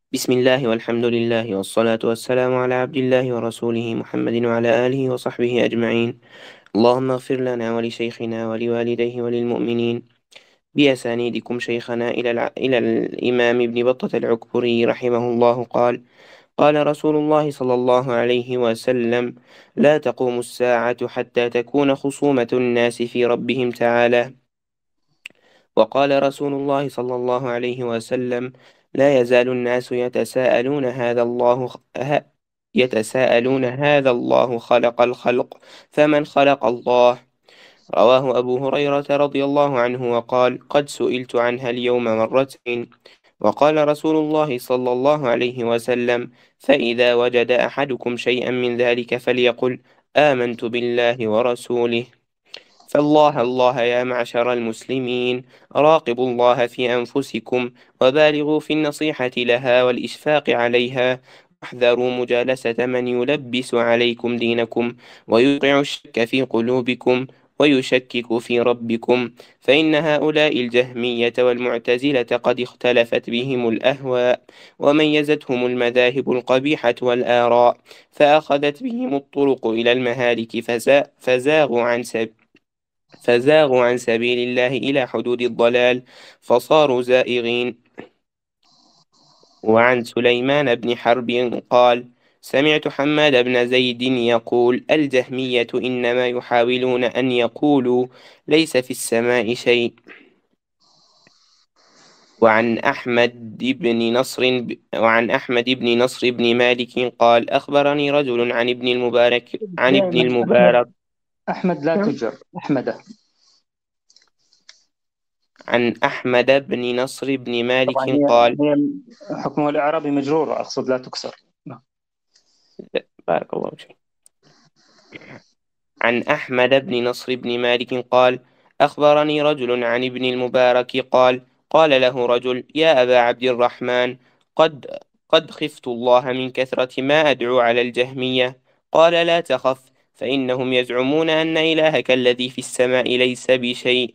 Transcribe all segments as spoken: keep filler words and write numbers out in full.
بسم الله والحمد لله والصلاة والسلام على عبد الله ورسوله محمد وعلى آله وصحبه أجمعين. اللهم اغفر لنا ولشيخنا ولوالديه وللمؤمنين بأسانيدكم شيخنا إلى, الع... إلى الإمام ابن بطة العكبري رحمه الله قال: قال رسول الله صلى الله عليه وسلم: لا تقوم الساعة حتى تكون خصومة الناس في ربهم تعالى. وقال رسول الله صلى الله عليه وسلم: لا يزال الناس يتساءلون هذا الله ه- يتساءلون هذا الله خلق الخلق فمن خلق الله. رواه أبو هريرة رضي الله عنه وقال: قد سئلت عنها اليوم مرتين. وقال رسول الله صلى الله عليه وسلم: فإذا وجد أحدكم شيئا من ذلك فليقل: آمنت بالله ورسوله. فالله الله يا معشر المسلمين، راقبوا الله في أنفسكم، وبالغوا في النصيحة لها والإشفاق عليها، واحذروا مجالسة من يلبس عليكم دينكم ويوقع الشك في قلوبكم ويشكك في ربكم، فإن هؤلاء الجهمية والمعتزلة قد اختلفت بهم الأهواء وميزتهم المذاهب القبيحة والآراء، فأخذت بهم الطرق إلى المهالك فزا- فزاغوا عن سبيل فزاغوا عن سبيل الله إلى حدود الضلال فصاروا زائغين. وعن سليمان بن حرب قال: سمعت حماد بن زيد يقول: الجهمية إنما يحاولون أن يقولوا ليس في السماء شيء. وعن أحمد بن نصر وعن أحمد بن نصر بن مالك قال: أخبرني رجل عن ابن المبارك عن ابن دائما أحمد. المبارك أحمد لا تجر أحمد. عن أحمد بن نصر بن طبعا مالك هي قال: هي حكمه الإعرابي مجرورة، أقصد لا تكسر. نعم. بارك الله فيك. عن أحمد بن نصر بن مالك قال: أخبرني رجل عن ابن المبارك قال: قال له رجل: يا أبا عبد الرحمن، قد قد خفت الله من كثرة ما أدعو على الجهمية. قال: لا تخف، فإنهم يزعمون أن إلهك الذي في السماء ليس بشيء.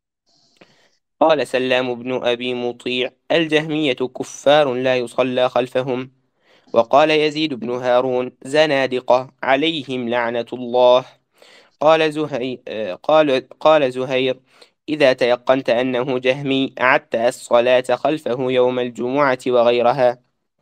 قال سلام بن أبي مطيع: الجهمية كفار لا يصلى خلفهم. وقال يزيد بن هارون: زنادقة عليهم لعنة الله. قال زهير قال قال زهير: إذا تيقنت أنه جهمي أعدت الصلاة خلفه يوم الجمعة وغيرها.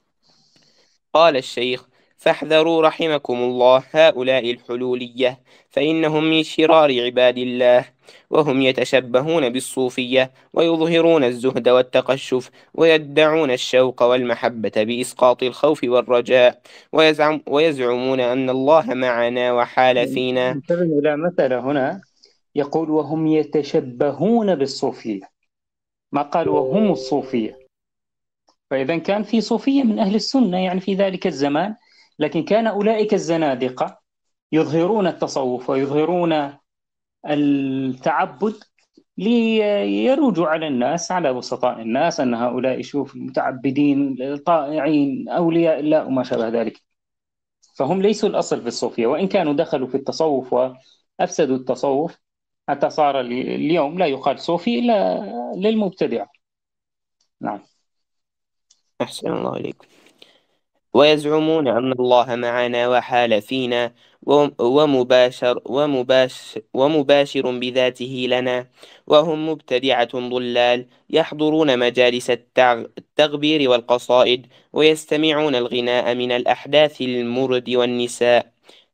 قال الشيخ: فاحذروا رحمكم الله هؤلاء الحلولية، فإنهم من شرار عباد الله، وهم يتشبهون بالصوفية ويظهرون الزهد والتقشف، ويدعون الشوق والمحبة بإسقاط الخوف والرجاء، ويزعم ويزعمون أن الله معنا وحال فينا. انتبه إلى مسألة هنا، يقول وهم يتشبهون بالصوفية، ما قال وهم الصوفية. فإذا كان في صوفية من أهل السنة يعني في ذلك الزمان، لكن كان أولئك الزنادقة يظهرون التصوف ويظهرون التعبد ليروجوا على الناس، على بسطاء الناس، أن هؤلاء شوف متعبدين طائعين أولياء الله وما شابه ذلك. فهم ليسوا الأصل في الصوفية، وإن كانوا دخلوا في التصوف وأفسدوا التصوف حتى صار اليوم لا يقال صوفي إلا للمبتدع. نعم. أحسن الله إليك. ويزعمون أن الله معنا وحال فينا، وم- ومباشر ومباشر, ومباشر بذاته لنا، وهم مبتدعة ضلال يحضرون مجالس التع- التغبير والقصائد، ويستمعون الغناء من الأحداث المرد والنساء،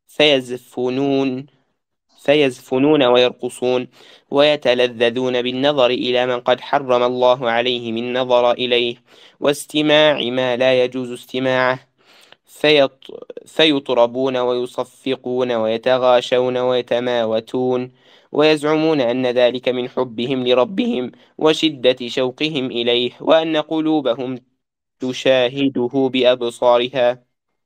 فيزفنون فيزفنون ويرقصون، ويتلذذون بالنظر إلى من قد حرم الله عليهم النظر إليه، واستماع ما لا يجوز استماعه، فيط... فيطربون ويصفقون ويتغاشون ويتماوتون، ويزعمون أن ذلك من حبهم لربهم وشدة شوقهم إليه، وأن قلوبهم تشاهده بأبصارها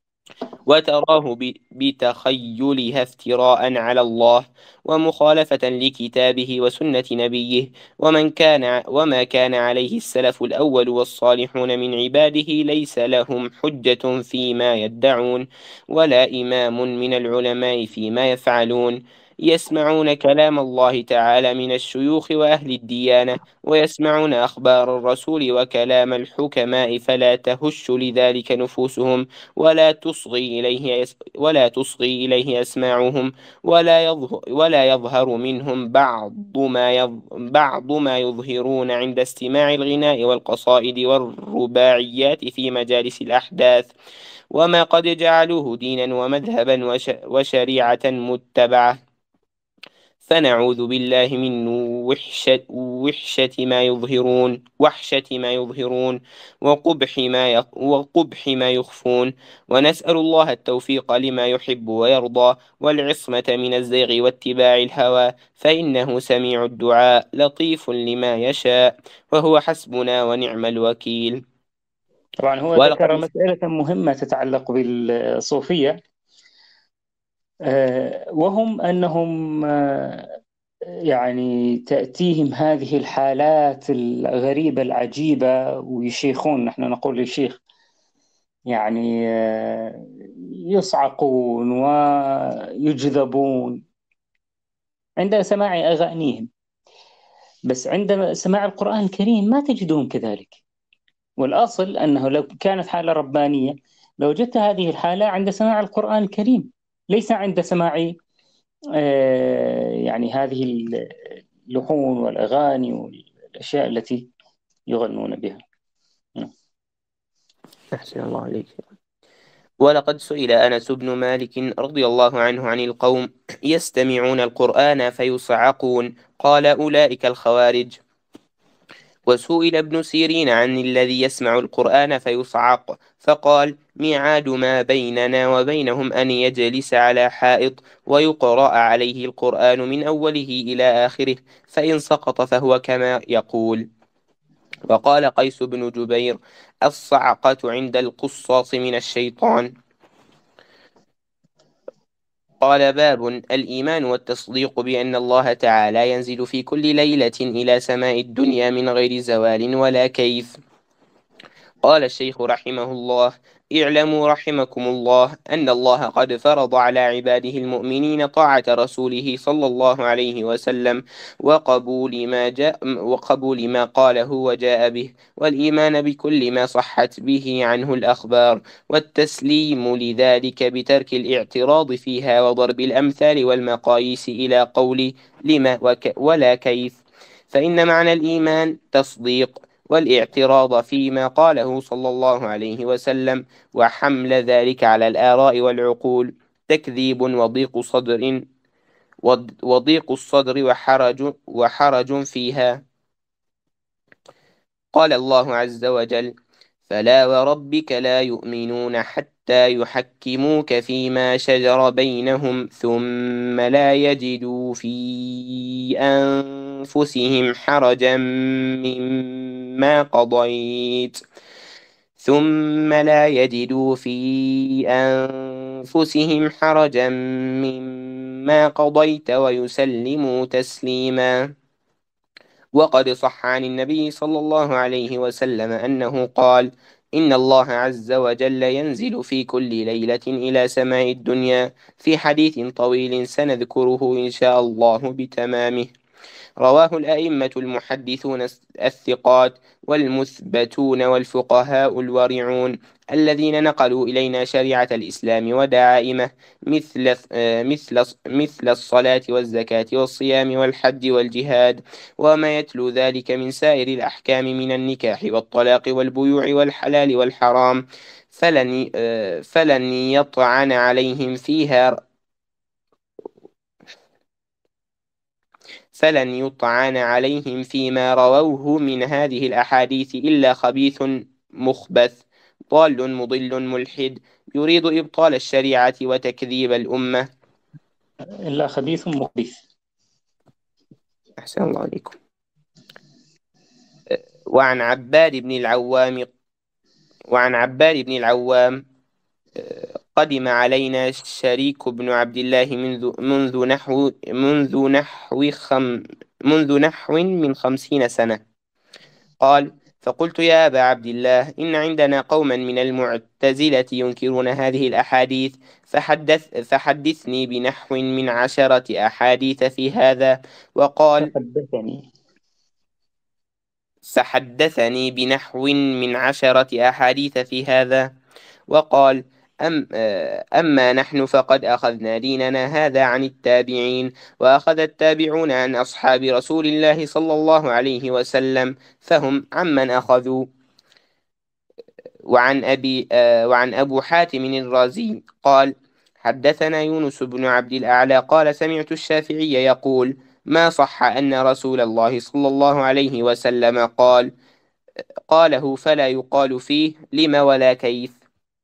وتراه ب- بتخيلها افتراء على الله ومخالفة لكتابه وسنة نبيه، ومن كان وما كان عليه السلف الأول والصالحون من عباده ليس لهم حجة فيما يدعون، ولا إمام من العلماء فيما يفعلون، يسمعون كلام الله تعالى من الشيوخ وأهل الديانة، ويسمعون أخبار الرسول وكلام الحكماء، فلا تهش لذلك نفوسهم، ولا تصغي إليه ولا تصغي إليه أسماعهم، ولا يظهر ولا يظهر منهم بعض ما يظ بعض ما يظهرون عند استماع الغناء والقصائد والرباعيات في مجالس الأحداث، وما قد جعلوه دينا ومذهبا وش وشريعة متبعة. فنعوذ بالله من وحشة, وحشة ما يظهرون وحشة ما يظهرون وقبح ما يخ وقبح ما يخفون، ونسأل الله التوفيق لما يحب ويرضى، والعصمة من الزيغ واتباع الهوى، فإنه سميع الدعاء لطيف لما يشاء، وهو حسبنا ونعم الوكيل. طبعا هو ذكر ولقد مسألة مهمة تتعلق بالصوفية، آه، وهم أنهم آه، يعني تأتيهم هذه الحالات الغريبة العجيبة ويشيخون، نحن نقول للشيخ يعني آه، يصعقون ويجذبون عند سماع أغانيهم، بس عند سماع القرآن الكريم ما تجدهم كذلك. والأصل أنه لو كانت حالة ربانية لوجدت هذه الحالة عند سماع القرآن الكريم، ليس عند سماع آه، يعني هذه اللحون والأغاني والأشياء التي يغنون بها. أحسن الله عليك. ولقد سئل أنس بن مالك رضي الله عنه عن القوم يستمعون القرآن فيصعقون، قال: أولئك الخوارج. وسئل ابن سيرين عن الذي يسمع القرآن فيصعق، فقال: ميعاد ما بيننا وبينهم أن يجلس على حائط ويقرأ عليه القرآن من أوله إلى آخره، فإن سقط فهو كما يقول. وقال قيس بن جبير: الصعقة عند القصاص من الشيطان. قال: باب الإيمان والتصديق بأن الله تعالى ينزل في كل ليلة إلى سماء الدنيا من غير زوال ولا كيف. قال الشيخ رحمه الله: اعلموا رحمكم الله أن الله قد فرض على عباده المؤمنين طاعة رسوله صلى الله عليه وسلم، وقبول ما جاء وقبول ما قاله وجاء به، والإيمان بكل ما صحت به عنه الأخبار، والتسليم لذلك بترك الاعتراض فيها وضرب الأمثال والمقاييس إلى قول لما وك ولا كيف. فإن معنى الإيمان تصديق، والاعتراض فيما قاله صلى الله عليه وسلم وحمل ذلك على الآراء والعقول تكذيب وضيق صدر وض- وضيق الصدر وحرج وحرج فيها. قال الله عز وجل: فلا وربك لا يؤمنون حتى يحكموك فيما شجر بينهم ثم لا يجدوا في أنفسهم حرجا مما قضيت ثم لا يجدوا في أنفسهم حرجا مما قضيت ويسلموا تسليما. وقد صح عن النبي صلى الله عليه وسلم أنه قال: إن الله عز وجل ينزل في كل ليلة إلى سماء الدنيا، في حديث طويل سنذكره إن شاء الله بتمامه. رواه الأئمة المحدثون الثقات والمثبتون والفقهاء الورعون الذين نقلوا إلينا شريعة الإسلام ودعائمه، مثل آه، مثل مثل الصلاة والزكاة والصيام والحج والجهاد، وما يتلو ذلك من سائر الأحكام من النكاح والطلاق والبيوع والحلال والحرام، فلن آه، فلن يطعن عليهم فيها فلن يطعن عليهم فيما رووه من هذه الأحاديث إلا خبيث مخبث ضال مضل ملحد يريد إبطال الشريعة وتكذيب الأمة. إلا خبيث مخبث. أحسن الله عليكم. وعن عباد بن العوام وعن عباد بن العوام قدم علينا شريك بن عبد الله منذ منذ نحو منذ نحو خم منذ نحو من خمسين سنة. قال: فقلت يا أبا عبد الله إن عندنا قوما من المعتزلة ينكرون هذه الأحاديث، فحدث فحدثني بنحو من عشرة أحاديث في هذا. وقال فحدثني. فحدثني بنحو من عشرة أحاديث في هذا. وقال أم آه، أما نحن فقد أخذنا ديننا هذا عن التابعين، وأخذ التابعون عن أصحاب رسول الله صلى الله عليه وسلم، فهم عمن أخذوا. وعن أبي آه، وعن أبو حاتم الرازي قال حدثنا يونس بن عبد الأعلى قال سمعت الشافعي يقول ما صح أن رسول الله صلى الله عليه وسلم قال قاله فلا يقال فيه لم ولا كيف.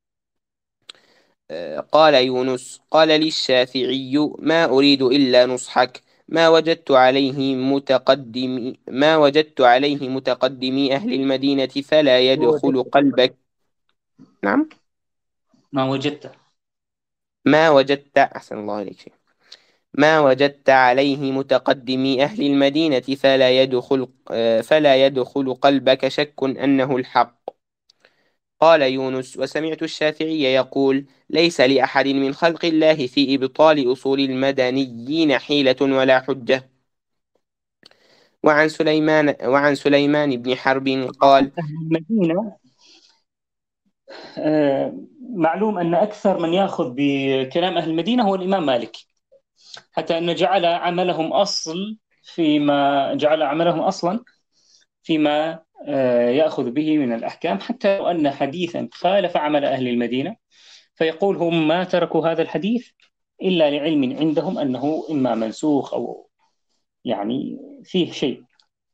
آه، قال يونس قال للشافعي ما أريد إلا نصحك، ما وجدت عليه متقدم ما وجدت عليه متقدمي أهل المدينة فلا يدخل وجدت. قلبك. نعم. ما وجدت. ما وجدت أحسن الله عليك ما وجدت عليه متقدمي أهل المدينة فلا يدخل آه، فلا يدخل قلبك شك أنه الحق. قال يونس وسمعت الشافعي يقول ليس لأحد من خلق الله في إبطال أصول المدنيين حيلة ولا حجة. وعن سليمان وعن سليمان بن حرب قال أهل المدينة، آه، معلوم أن أكثر من يأخذ بكلام أهل المدينة هو الإمام مالك، حتى أن جعل عملهم أصل فيما جعل عملهم أصلا فيما آه، يأخذ به من الأحكام، حتى لو أن حديثا خالف عمل أهل المدينة فيقول هم ما تركوا هذا الحديث إلا لعلم عندهم أنه إما منسوخ أو يعني فيه شيء.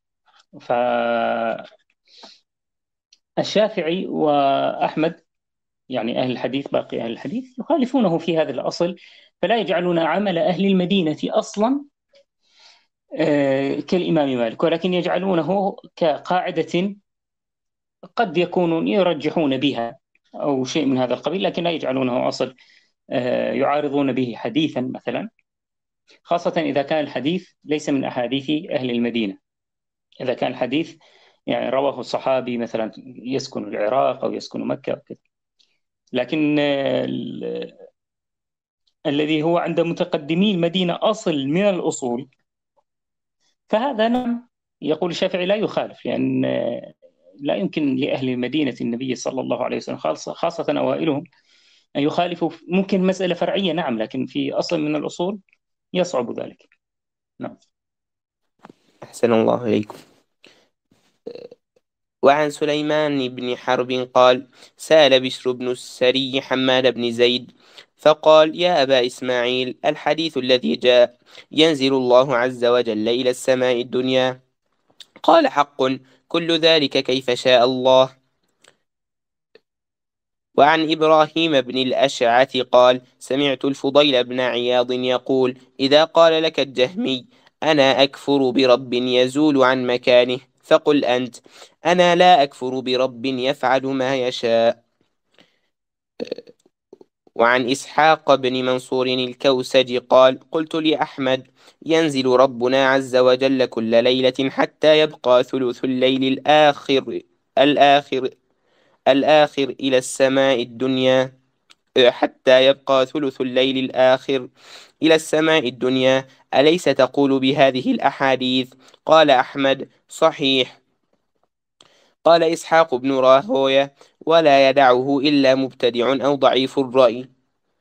فالشافعي وأحمد، يعني أهل الحديث، باقي أهل الحديث يخالفونه في هذا الأصل، فلا يجعلون عمل أهل المدينة أصلا آه، كالإمام مالك، ولكن يجعلونه كقاعدة قد يكونون يرجحون بها أو شيء من هذا القبيل، لكن لا يجعلونه أصل آه، يعارضون به حديثا مثلا، خاصة إذا كان الحديث ليس من أحاديث أهل المدينة. إذا كان الحديث يعني رواه الصحابي مثلا يسكن العراق أو يسكن مكة أو كذا. لكن آه، ال- الذي هو عند متقدمي المدينة أصل من الأصول، فهذا نعم يقول الشافعي لا يخالف، لأن آه، لا يمكن لأهل مدينة النبي صلى الله عليه وسلم، خاصة خاصة أوائلهم، أن يخالفوا. ممكن مسألة فرعية نعم، لكن في أصل من الأصول يصعب ذلك. نعم. أحسن الله إليكم. وعن سليمان بن حرب قال سأل بشر بن السري حماد بن زيد فقال يا أبا إسماعيل الحديث الذي جاء ينزل الله عز وجل إلى السماء الدنيا، قال حق كل ذلك كيف شاء الله. وعن إبراهيم بن الأشعث قال سمعت الفضيل بن عياض يقول إذا قال لك الجهمي أنا أكفر برب يزول عن مكانه فقل أنت أنا لا أكفر برب يفعل ما يشاء. وعن إسحاق بن منصور الكوسج قال قلت لأحمد ينزل ربنا عز وجل كل ليلة حتى يبقى ثلث الليل الآخر الآخر الآخر إلى السماء الدنيا حتى يبقى ثلث الليل الآخر إلى السماء الدنيا، أليس تقول بهذه الأحاديث؟ قال أحمد صحيح. قال إسحاق بن راهوية ولا يدعه إلا مبتدع أو ضعيف الرأي.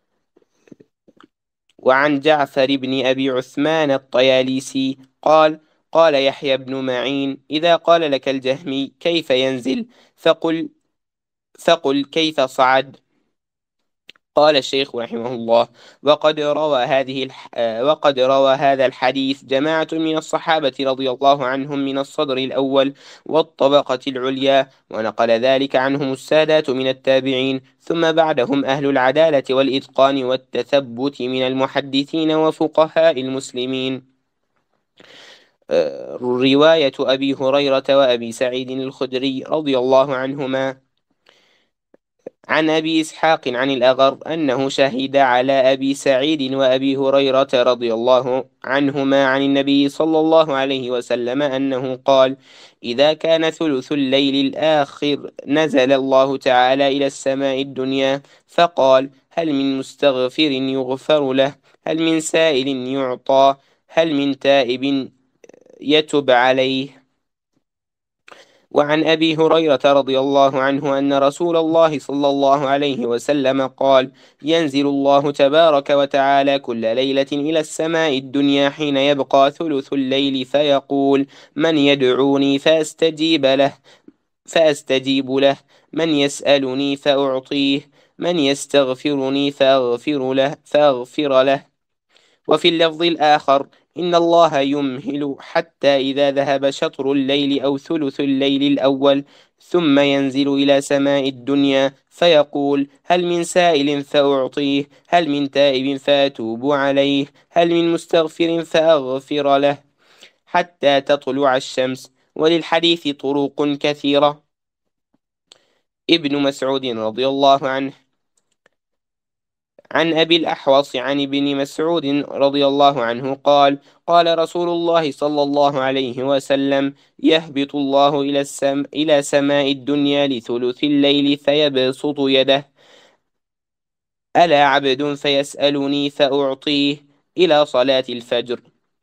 وعن جعفر بن أبي عثمان الطياليسي قال قال يحيى بن معين إذا قال لك الجهمي كيف ينزل فقل فقل كيف صعد. قال الشيخ رحمه الله وقد روى هذه الح... آه، وقد روى هذا الحديث جماعة من الصحابة رضي الله عنهم من الصدر الأول والطبقة العليا، ونقل ذلك عنهم السادات من التابعين، ثم بعدهم أهل العدالة والإتقان والتثبت من المحدثين وفقهاء المسلمين. آه، رواية أبي هريرة وأبي سعيد الخدري رضي الله عنهما عن أبي إسحاق عن الأغر أنه شهد على أبي سعيد وأبي هريرة رضي الله عنهما عن النبي صلى الله عليه وسلم أنه قال: إذا كان ثلث الليل الآخر نزل الله تعالى إلى السماء الدنيا فقال: هل من مستغفر يغفر له؟ هل من سائل يعطى؟ هل من تائب يتب عليه؟ وعن أبي هريرة رضي الله عنه أن رسول الله صلى الله عليه وسلم قال: ينزل الله تبارك وتعالى كل ليلة إلى السماء الدنيا حين يبقى ثلث الليل فيقول: من يدعوني فأستجيب له فأستجيب له من يسألني فأعطيه من يستغفرني فأغفر له فأغفر له. وفي اللفظ الآخر: إن الله يمهل حتى إذا ذهب شطر الليل أو ثلث الليل الأول ثم ينزل إلى سماء الدنيا فيقول: هل من سائل فأعطيه؟ هل من تائب فأتوب عليه؟ هل من مستغفر فأغفر له؟ حتى تطلع الشمس. وللحديث طرق كثيرة. ابن مسعود رضي الله عنه عن أبي الأحوص عن ابن مسعود رضي الله عنه قال: قال رسول الله صلى الله عليه وسلم: يهبط الله إلى السم إلى سماء الدنيا لثلث الليل فيبسط يده: ألا عبد فيسألني فأعطيه إلى صلاة الفجر.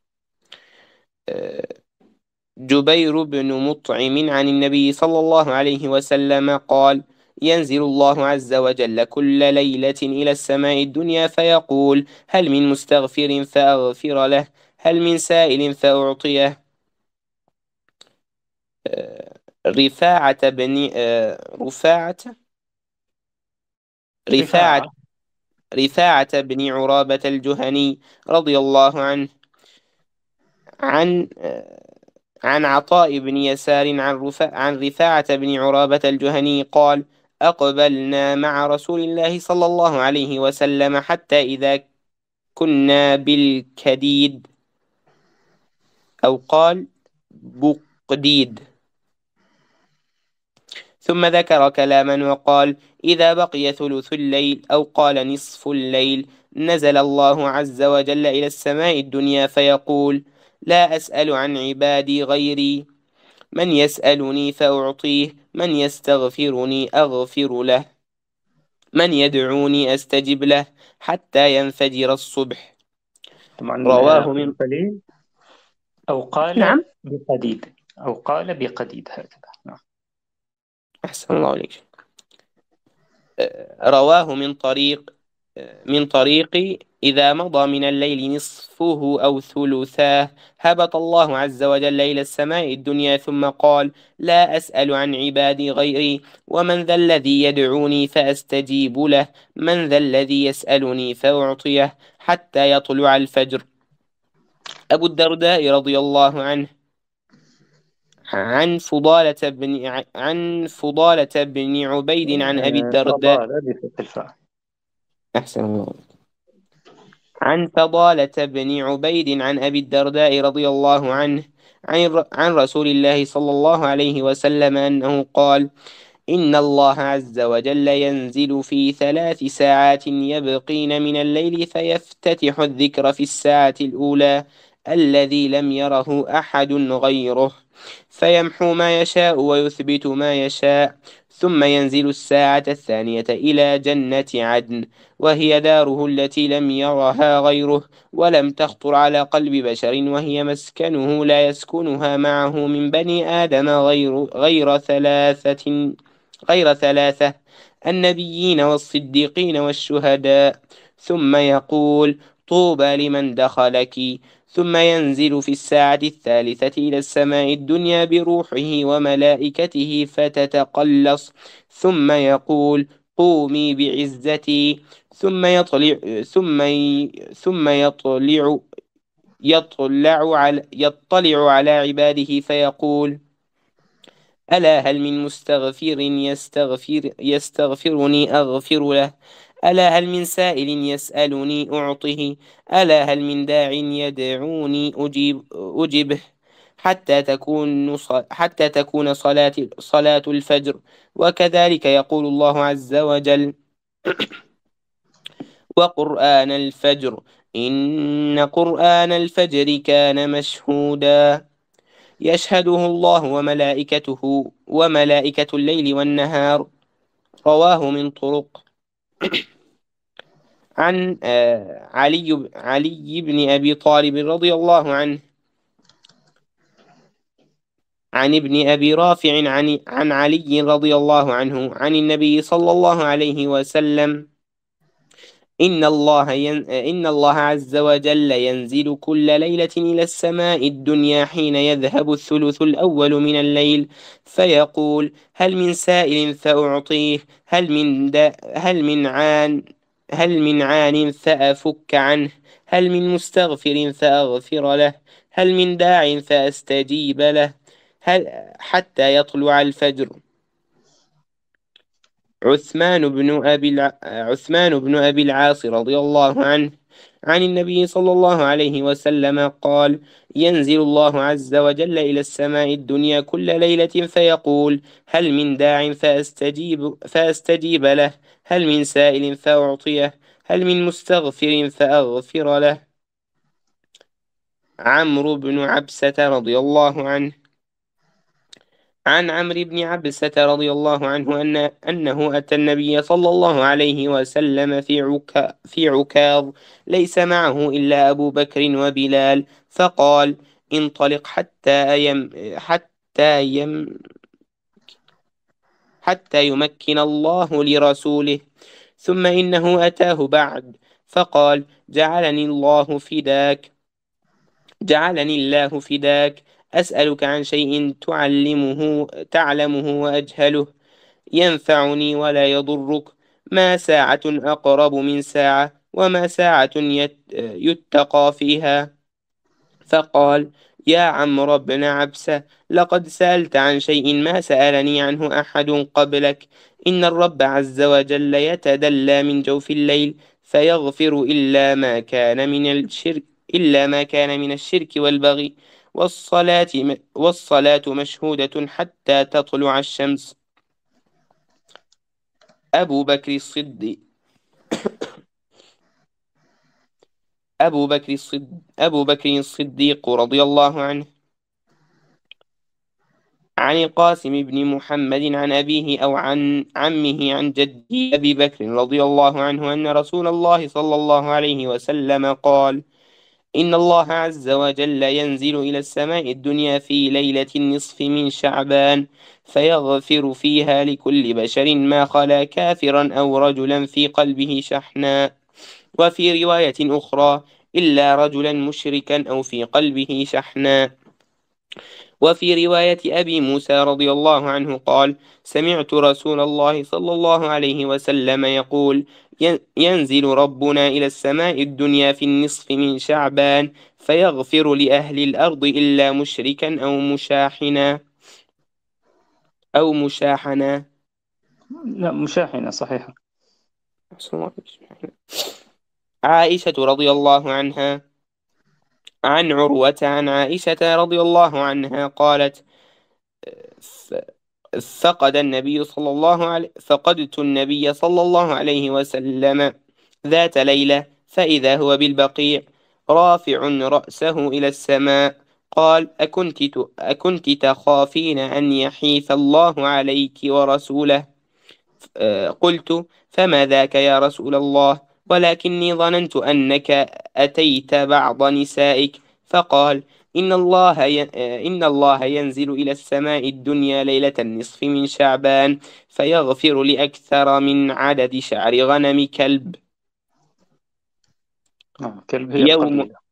جبير بن مطعم عن النبي صلى الله عليه وسلم قال: ينزل الله عز وجل كل ليلة إلى السماء الدنيا فيقول: هل من مستغفر فأغفر له؟ هل من سائل فأعطيه؟ آه، رفاعة بن آه، رفاعة رفاعة رفاعة. رفاعة بن عرابة الجهني رضي الله عنه عن آه، عن عطاء بن يسار عن رفا عن رفاعة بن عرابة الجهني قال: أقبلنا مع رسول الله صلى الله عليه وسلم حتى إذا كنا بالكديد، أو قال بقديد، ثم ذكر كلاما وقال: إذا بقي ثلث الليل أو قال نصف الليل نزل الله عز وجل إلى السماء الدنيا فيقول: لا أسأل عن عبادي غيري، من يسألني فأعطيه، من يستغفرني أغفر له، من يدعوني أستجب له، حتى ينفجر الصبح. طبعا رواه آه، في من القليل أو قال نعم. بقديد، أو قال بقديد هكذا. نعم. أحسن الله عليك. رواه من طريق من طريق إذا مضى من الليل نصفه أو ثلثاه هبط الله عز وجل إلى السماء الدنيا ثم قال: لا أسأل عن عبادي غيري، ومن ذا الذي يدعوني فأستجيب له، من ذا الذي يسألني فأعطيه، حتى يطلع الفجر. أبو الدرداء رضي الله عنه عن فضالة بن عن فضالة بن عبيد عن أبي آه، الدرداء. فضالة بفتح الفاء. أحسن الله. عن فضالة بن عبيد عن أبي الدرداء رضي الله عنه عن عن رسول الله صلى الله عليه وسلم أنه قال: إن الله عز وجل ينزل في ثلاث ساعات يبقين من الليل فيفتتح الذكر في الساعة الأولى الذي لم يره أحد غيره، فيمحو ما يشاء ويثبت ما يشاء، ثم ينزل الساعة الثانية إلى جنة عدن، وهي داره التي لم يرها غيره ولم تخطر على قلب بشر، وهي مسكنه لا يسكنها معه من بني آدم غير غير ثلاثة غير ثلاثة: النبيين والصديقين والشهداء. ثم يقول: طوبى لمن دخلك. ثم ينزل في الساعة الثالثة إلى السماء الدنيا بروحه وملائكته فتتقلص، ثم يقول: قومي بعزتي. ثم يطلع ثم ي... ثم يطلع يطلع على يطلع على عباده فيقول: ألا هل من مستغفر يستغفر يستغفرني أغفر له؟ ألا هل من سائل يسألني أعطه؟ ألا هل من داع يدعوني أجيب أجبه؟ حتى تكون ص- حتى تكون صلاة صلاة الفجر. وكذلك يقول الله عز وجل: وقرآن الفجر إن قرآن الفجر كان مشهودا يشهده الله وملائكته وملائكة الليل والنهار. رواه من طرق عن آه، علي علي بن أبي طالب رضي الله عنه، عن ابن أبي رافع عن عن علي رضي الله عنه عن النبي صلى الله عليه وسلم: إن الله ين... إن الله عز وجل ينزل كل ليلة إلى السماء الدنيا حين يذهب الثلث الأول من الليل، فيقول: هل من سائل فأعطيه؟ هل من دا... هل من عان هل من عان فأفك عنه؟ هل من مستغفر فأغفر له؟ هل من داع فأستجيب له؟ هل حتى يطلع الفجر. عثمان بن أبي الع... عثمان بن أبي العاص رضي الله عنه عن النبي صلى الله عليه وسلم قال: ينزل الله عز وجل إلى السماء الدنيا كل ليلة فيقول: هل من داع فأستجيب, فأستجيب له؟ هل من سائل فأعطيه؟ هل من مستغفر فأغفر له؟ عمرو بن عبسة رضي الله عنه عن عمرو بن عبسة رضي الله عنه أن أنه أتى النبي صلى الله عليه وسلم في عكا في عكاظ ليس معه إلا أبو بكر وبلال، فقال: انطلق حتى يم حتى يم حتى يمكن الله لرسوله. ثم إنه أتاه بعد فقال: جعلني الله فداك جعلني الله فداك أسألك عن شيء تعلمه تعلمه وأجهله، ينفعني ولا يضرك، ما ساعة أقرب من ساعة، وما ساعة يت- يتقى فيها. فقال: يا عمرو بن عبسة، لقد سألت عن شيء ما سألني عنه أحد قبلك. إن الرب عز وجل يتدلى من جوف الليل فيغفر إلا ما كان من الشرك إلا ما كان من الشرك والبغي، والصلاة والصلاة مشهودة حتى تطلع الشمس. أبو بكر الصديق أبو بكر الصد أبو بكر الصديق رضي الله عنه عن القاسم بن محمد عن أبيه أو عن عمه عن جده أبي بكر رضي الله عنه أن رسول الله صلى الله عليه وسلم قال: إن الله عز وجل ينزل إلى السماء الدنيا في ليلة النصف من شعبان، فيغفر فيها لكل بشر ما خلا كافرا أو رجلا في قلبه شحناء. وفي رواية أخرى: إلا رجلا مشركا أو في قلبه شحناء. وفي رواية أبي موسى رضي الله عنه قال: سمعت رسول الله صلى الله عليه وسلم يقول: ين- ينزل ربنا إلى السماء الدنيا في النصف من شعبان، فيغفر لأهل الأرض إلا مشركا أو مشاحنا أو مشاحنا. لا، مشاحنة صحيحة. عائشة رضي الله عنها عن عروة عن عائشة رضي الله عنها قالت: فقد النبي صلى الله عليه فقدت النبي صلى الله عليه وسلم ذات ليلة، فإذا هو بالبقيع رافع رأسه إلى السماء. قال: أكنت أكنت تخافين أن يحيف الله عليك ورسوله؟ آه، قلت: فما ذاك يا رسول الله؟ ولكني ظننت أنك أتيت بعض نسائك. فقال: إن الله ي... آه، إن الله ينزل إلى السماء الدنيا ليلة النصف من شعبان، فيغفر لأكثر من عدد شعر غنم كلب. آه، كلب هي يوم القبيلة.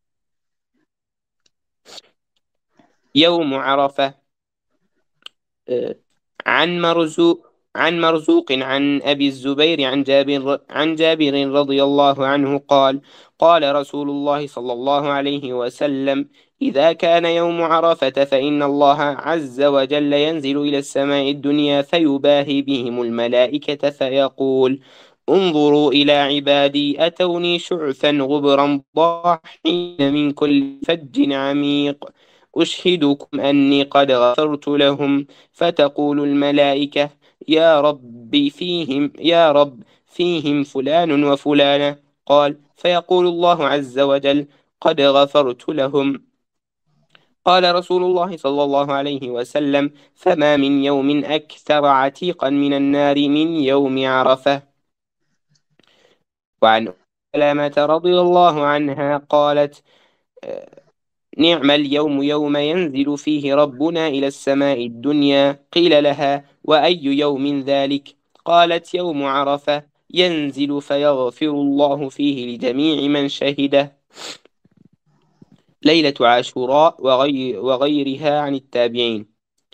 يوم عرفة. آه، عن مرزوق عن مرزوق عن أبي الزبير عن جابر عن جابر رضي الله عنه قال: قال رسول الله صلى الله عليه وسلم: إذا كان يوم عرفة فإن الله عز وجل ينزل إلى السماء الدنيا فيباهي بهم الملائكة فيقول: انظروا إلى عبادي أتوني شعثا غبرا ضاحين من كل فج عميق، أشهدكم أني قد غفرت لهم. فتقول الملائكة: يا رب فيهم يا رب فيهم فلان وفلانة. قال: فيقول الله عز وجل: قد غفرت لهم. قال رسول الله صلى الله عليه وسلم: فما من يوم أكثر عتيقا من النار من يوم عرفة. وعن أم سلمة رضي الله عنها قالت: نعم اليوم يوم ينزل فيه ربنا إلى السماء الدنيا. قيل لها: وأي يوم ذلك؟ قالت: يوم عرفة، ينزل فيغفر الله فيه لجميع من شهده. ليلة عاشوراء وغير وغيرها عن التابعين.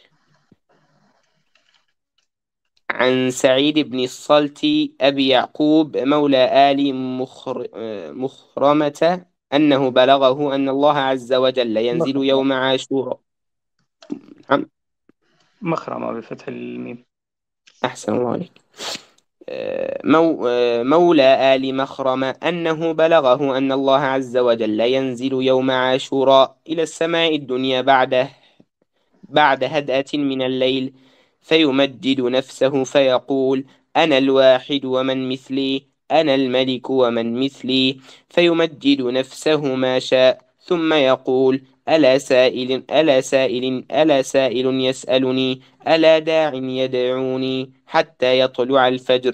عن سعيد بن الصلت أبي يعقوب مولى آل مخر... مخرمة أنه بلغه أن الله عز وجل ينزل مخرمة. يوم عاشوراء. نعم. مخرمة بفتح الميم. أحسن الله عليك. مو... مولى آل مخرمة أنه بلغه أن الله عز وجل ينزل يوم عاشوراء إلى السماء الدنيا بعد بعد هدأة من الليل، فيمجد نفسه فيقول: أنا الواحد ومن مثلي، أنا الملك ومن مثلي. فيمجد نفسه ما شاء، ثم يقول: ألا سائل ألا سائل ألا سائل يسألني، ألا داع يدعوني، حتى يطلع الفجر.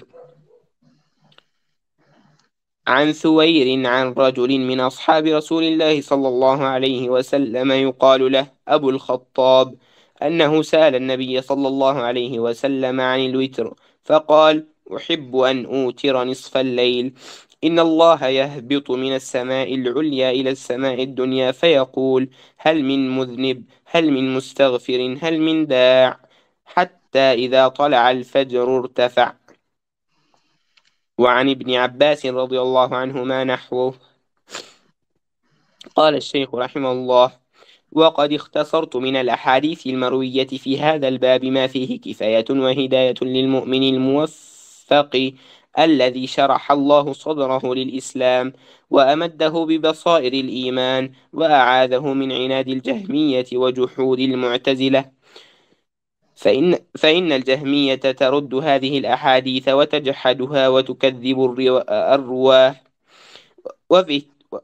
عن ثوير عن رجل من أصحاب رسول الله صلى الله عليه وسلم يقال له أبو الخطاب أنه سأل النبي صلى الله عليه وسلم عن الوتر، فقال: أحب أن أوتر نصف الليل. إن الله يهبط من السماء العليا إلى السماء الدنيا فيقول: هل من مذنب، هل من مستغفر، هل من داع، حتى إذا طلع الفجر ارتفع. وعن ابن عباس رضي الله عنهما نحوه. قال الشيخ رحمه الله: وقد اختصرت من الأحاديث المروية في هذا الباب ما فيه كفاية وهداية للمؤمن الموفق الذي شرح الله صدره للإسلام، وأمده ببصائر الإيمان، وأعاذه من عناد الجهمية وجحود المعتزلة. فإن, فإن الجهمية ترد هذه الأحاديث وتجحدها وتكذب الروا- الرواه. وفي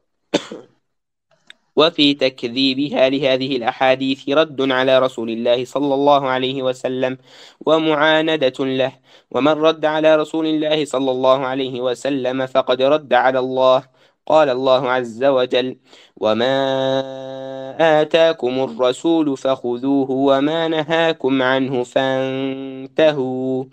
وفي تكذيبها لهذه الأحاديث رد على رسول الله صلى الله عليه وسلم ومعاندة له. ومن رد على رسول الله صلى الله عليه وسلم فقد رد على الله. قال الله عز وجل: وما آتاكم الرسول فخذوه وما نهاكم عنه فانتهوا.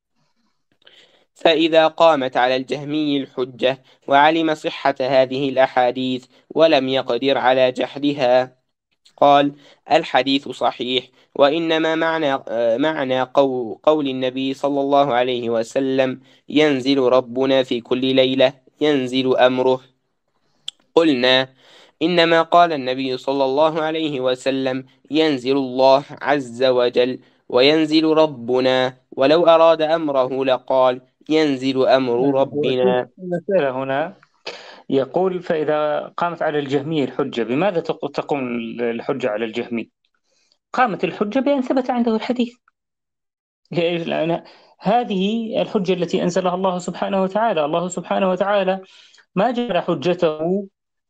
فإذا قامت على الجهمي الحجة وعلم صحة هذه الأحاديث ولم يقدر على جحدها، قال: الحديث صحيح، وإنما معنى آه، معنى قو- قول النبي صلى الله عليه وسلم: ينزل ربنا في كل ليلة، ينزل أمره. قلنا: إنما قال النبي صلى الله عليه وسلم: ينزل الله عز وجل، وينزل ربنا، ولو أراد أمره لقال: ينزل أمر هو شوف ربنا. المسألة هنا، يقول فإذا قامت على الجهمي الحجة، بماذا تق- تقوم الحجة على الجهمي؟ قامت الحجة بأن ثبت عنده الحديث. ليش؟ لأن هذه الحجة التي أنزلها الله سبحانه وتعالى. الله سبحانه وتعالى ما جعل حجته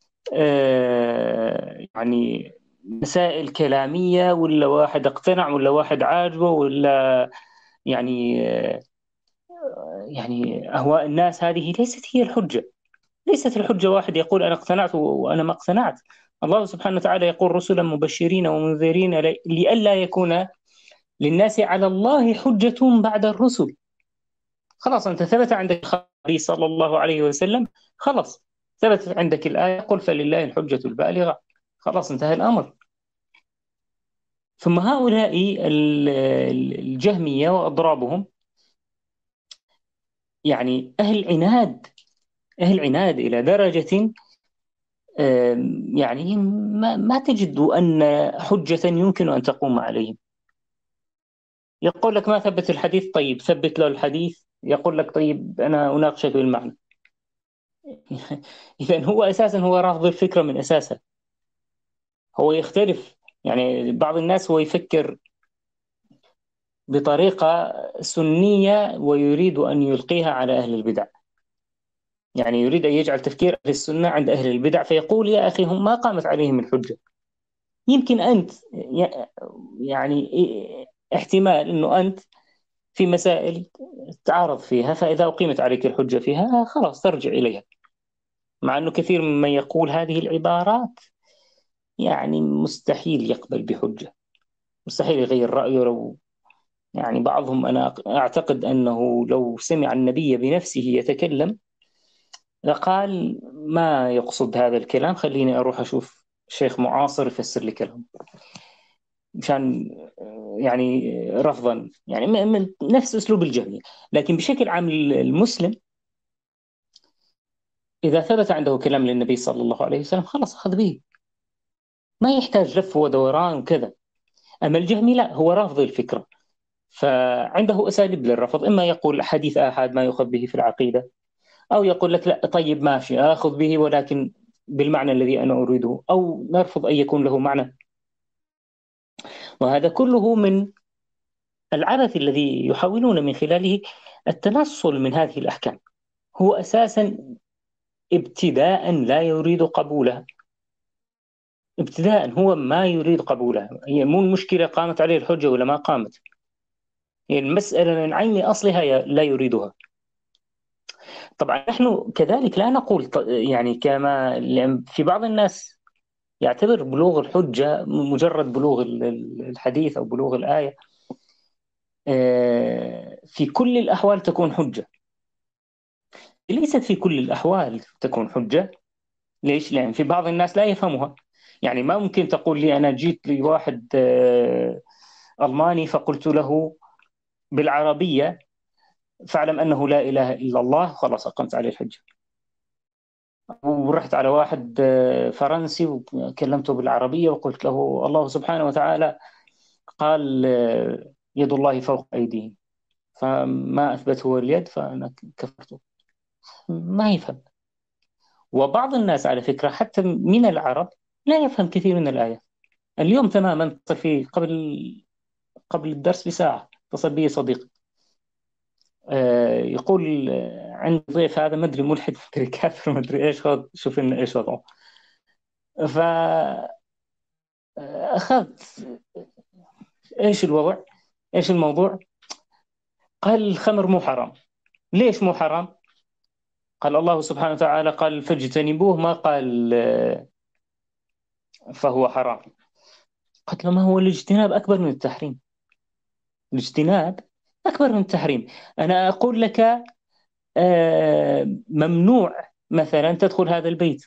آه، يعني مسائل كلامية، ولا واحد اقتنع ولا واحد عاجبه، ولا يعني آه، يعني أهواء الناس. هذه ليست هي الحجة. ليست الحجة واحد يقول أنا اقتنعت وأنا ما اقتنعت. الله سبحانه وتعالى يقول: رسلا مبشرين ومنذرين لي- لئلا يكون للناس على الله حجة بعد الرسل. خلاص، أنت ثبت عندك الخبر صلى الله عليه وسلم، خلاص ثبتت عندك الآية: قل فلله الحجة البالغة. خلاص انتهى الأمر. ثم هؤلاء ال- ال- الجهمية وأضرابهم، يعني أهل عناد، أهل عناد إلى درجة آم، يعني ما, ما تجد أن حجة يمكن أن تقوم عليهم. يقول لك: ما ثبت الحديث. طيب ثبت له الحديث. يقول لك: طيب أنا أناقشك بالمعنى. إذا هو أساسا هو رافض الفكرة من أساسها. هو يختلف يعني بعض الناس هو يفكر بطريقة سنية ويريد أن يلقيها على أهل البدع، يعني يريد أن يجعل تفكير أهل السنة عند أهل البدع، فيقول يا أخي هم ما قامت عليهم الحجة. يمكن أنت يعني احتمال أنه أنت في مسائل تعارض فيها، فإذا أقيمت عليك الحجة فيها خلاص ترجع إليها، مع أنه كثير ممن يقول هذه العبارات يعني مستحيل يقبل بحجة، مستحيل يغير رأيه. لو يعني بعضهم أنا أعتقد أنه لو سمع النبي بنفسه يتكلم لقال ما يقصد هذا الكلام، خليني أروح أشوف شيخ معاصر يفسر لي كلام، مشان يعني رفضا، يعني من نفس أسلوب الجهل. لكن بشكل عام المسلم إذا ثبت عنده كلام للنبي صلى الله عليه وسلم خلاص أخذ به، ما يحتاج لف ودوران وكذا. أما الجهمي لا، هو رافض الفكرة، فعنده أساليب للرفض، إما يقول حديث آحاد ما يؤخذ به في العقيدة، أو يقول لك لا طيب ماشي آخذ به ولكن بالمعنى الذي أنا أريده، أو نرفض أن يكون له معنى. وهذا كله من العبث الذي يحاولون من خلاله التنصل من هذه الأحكام. هو أساسا ابتداء لا يريد قبولها، ابتداء هو ما يريد قبولها. هي مو المشكلة قامت عليه الحجة ولا ما قامت، هي المسألة من عين أصلها لا يريدها. طبعا نحن كذلك لا نقول ط- يعني كما لأن في بعض الناس يعتبر بلوغ الحجة مجرد بلوغ ال- ال- الحديث أو بلوغ الآية آه، في كل الأحوال تكون حجة. ليست في كل الأحوال تكون حجة. ليش؟ لأن في بعض الناس لا يفهمها. يعني ما ممكن تقول لي أنا جيت لي واحد آه، ألماني فقلت له بالعربية فاعلم أنه لا إله إلا الله، خلاص أقمت عليه الحجة. ورحت على واحد آه، فرنسي وكلمته بالعربية وقلت له الله سبحانه وتعالى قال آه، يد الله فوق أيديهم، فما أثبت هو اليد فأنا كفرته. ما يفهم. وبعض الناس على فكرة حتى من العرب لا يفهم كثير من الآيات. اليوم تماما اتصل فيه قبل قبل الدرس بساعة، اتصل بي صديق آه، يقول آه، عندي ضيف هذا ما ادري ملحد ما ادري كافر ما ادري ايش، خذ شوف لنا ايش وضعه. فاخذت ايش الوضع، ايش الموضوع. قال الخمر مو حرام. ليش مو حرام؟ قال الله سبحانه وتعالى قال فاجتنبوه، ما قال آه، فهو حرام. قلت له ما هو الاجتناب أكبر من التحريم، الاجتناب أكبر من التحريم. أنا أقول لك آه، ممنوع مثلا تدخل هذا البيت،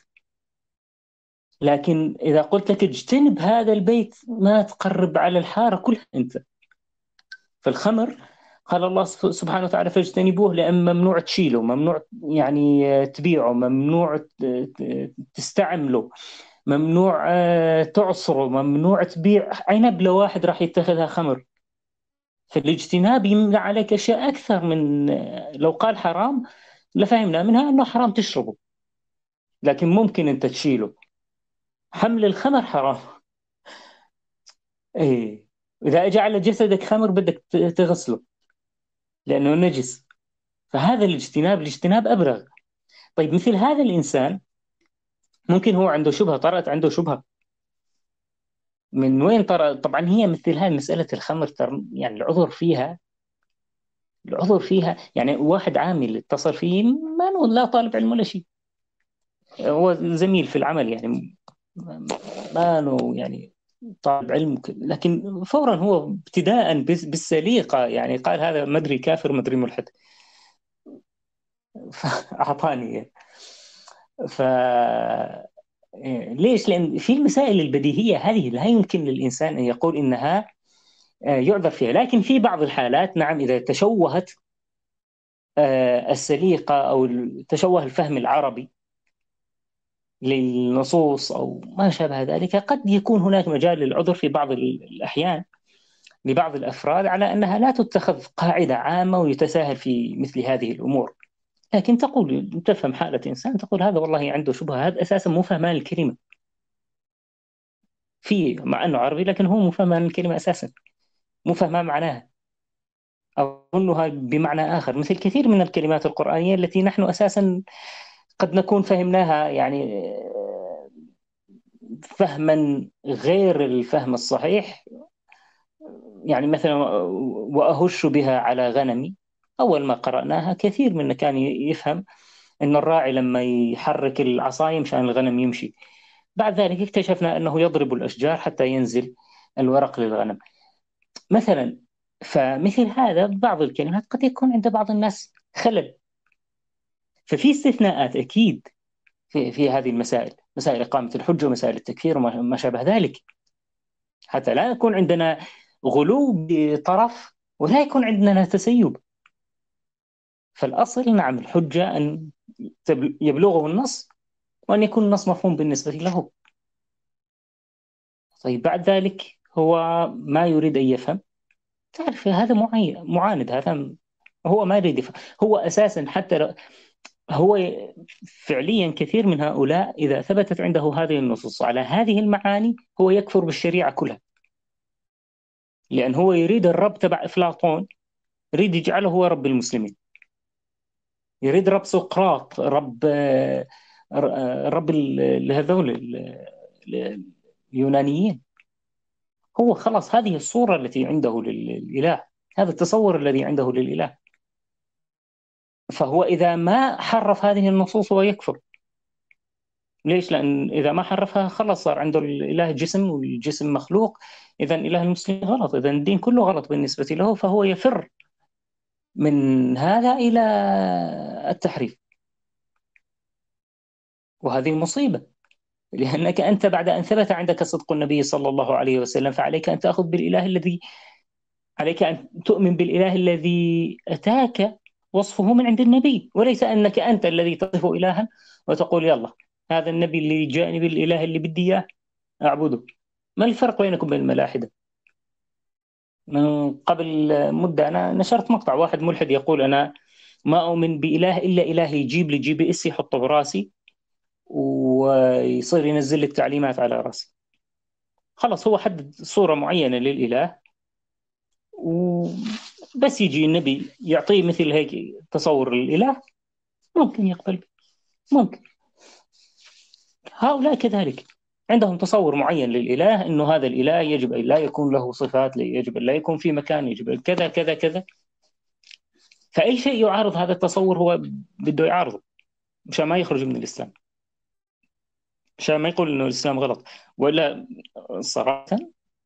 لكن إذا قلت لك اجتنب هذا البيت ما تقرب على الحارة كلها أنت. فالخمر قال الله سبحانه وتعالى فاجتنبوه، لأن ممنوع تشيله، ممنوع يعني آه، تبيعه، ممنوع ت- تستعمله، ممنوع آه، تعصره، ممنوع تبيع عنب لواحد راح يتخذها خمر. فالاجتناب يمنع عليك أشياء أكثر من آه، لو قال حرام لفهمنا منها أنه حرام تشربه، لكن ممكن أنت تشيله. حمل الخمر حرام. إيه، إذا أجى على جسدك خمر بدك ت- تغسله لأنه نجس. فهذا الاجتناب، الاجتناب أبرغ. طيب مثل هذا الإنسان ممكن هو عنده شبهة، طرأت عنده شبهة. من وين طرأ؟ طبعا هي مثل هاي مسألة الخمر تر... يعني العذر فيها، العذر فيها يعني واحد عامل اتصل فيه ما نقول لا طالب علم ولا شيء، هو زميل في العمل يعني ما له يعني طالب علم، لكن فورا هو ابتداء بس- بالسليقة يعني قال هذا مدري كافر مدري ملحد. فأعطاني ف ليش؟ لأن في المسائل البديهية هذه لا يمكن للإنسان أن يقول إنها آه، يعذر فيها. لكن في بعض الحالات نعم، إذا تشوهت آه، السليقة أو تشوه الفهم العربي للنصوص أو ما شابه ذلك، قد يكون هناك مجال للعذر في بعض الأحيان لبعض الأفراد على أنها لا تتخذ قاعدة عامة ويتساهل في مثل هذه الأمور. لكن تقول تفهم حالة إنسان تقول هذا والله عنده شبهة، هذا أساسا مو فهمان الكلمة. في مع أنه عربي لكن هو مو فاهم الكلمة أساسا، مو فاهم معناها، أظنها بمعنى آخر، مثل كثير من الكلمات القرآنية التي نحن أساسا قد نكون فهمناها يعني آه، فهما غير الفهم الصحيح. يعني مثلا وأهش بها على غنمي، أول ما قرأناها كثير منا كان يفهم أن الراعي لما يحرك العصاية مشان الغنم يمشي. بعد ذلك اكتشفنا أنه يضرب الأشجار حتى ينزل الورق للغنم مثلا. فمثل هذا بعض الكلمات قد يكون عند بعض الناس خلل. ففي استثناءات أكيد في, في هذه المسائل، مسائل إقامة الحجة ومسائل التكفير وما ما شابه ذلك، حتى لا يكون عندنا غلو بطرف ولا يكون عندنا تسيب. فالأصل نعم الحجة أن تبل- يبلغه النص، وأن يكون النص مفهوم بالنسبة له. طيب بعد ذلك هو ما يريد أن يفهم، تعرف هذا معي- معاند، هذا هو ما يريد يفهم. هو أساسا حتى لو- هو فعليا كثير من هؤلاء إذا ثبتت عنده هذه النصوص على هذه المعاني هو يكفر بالشريعة كلها، لأن هو يريد الرب تبع أفلاطون، يريد يجعله هو رب المسلمين، يريد رب سقراط، رب آه، آه، رب ال- هذول ال- ال- اليونانيين. هو خلاص هذه الصورة التي عنده لل- للإله، هذا التصور الذي عنده للإله. فهو إذا ما حرف هذه النصوص هو يكفر. ليش؟ لأن إذا ما حرفها خلاص صار عنده الإله جسم والجسم مخلوق، إذا إله المسلم غلط، إذا الدين كله غلط بالنسبة له، فهو يفر من هذا إلى التحريف. وهذه مصيبة، لأنك أنت بعد أن ثبت عندك صدق النبي صلى الله عليه وسلم فعليك أن تأخذ بالإله الذي، عليك أن تؤمن بالإله الذي أتاك وصفه من عند النبي، وليس أنك أنت الذي تصف إلها وتقول يلا هذا النبي اللي جاءني بالإله اللي بدي إياه أعبده. ما الفرق بينكم وبين الملاحدة؟ من قبل مدة أنا نشرت مقطع واحد ملحد يقول أنا ما أؤمن بإله إلا إله يجيب لي جي بي إس يحطه براسي ويصير ينزل لي التعليمات على راسي. خلاص هو حدد صورة معينة للإله، وبس يجي النبي يعطيه مثل هيك تصور للإله ممكن يقبل به. ممكن. هؤلاء كذلك عندهم تصور معين للإله، أنه هذا الإله يجب أن لا يكون له صفات، يجب أن لا يكون في مكان، يجب أن كذا كذا كذا. فأي شيء يعارض هذا التصور هو بده يعارضه مشان ما يخرج من الإسلام، مشان ما يقول أنه الإسلام غلط. ولا صراحة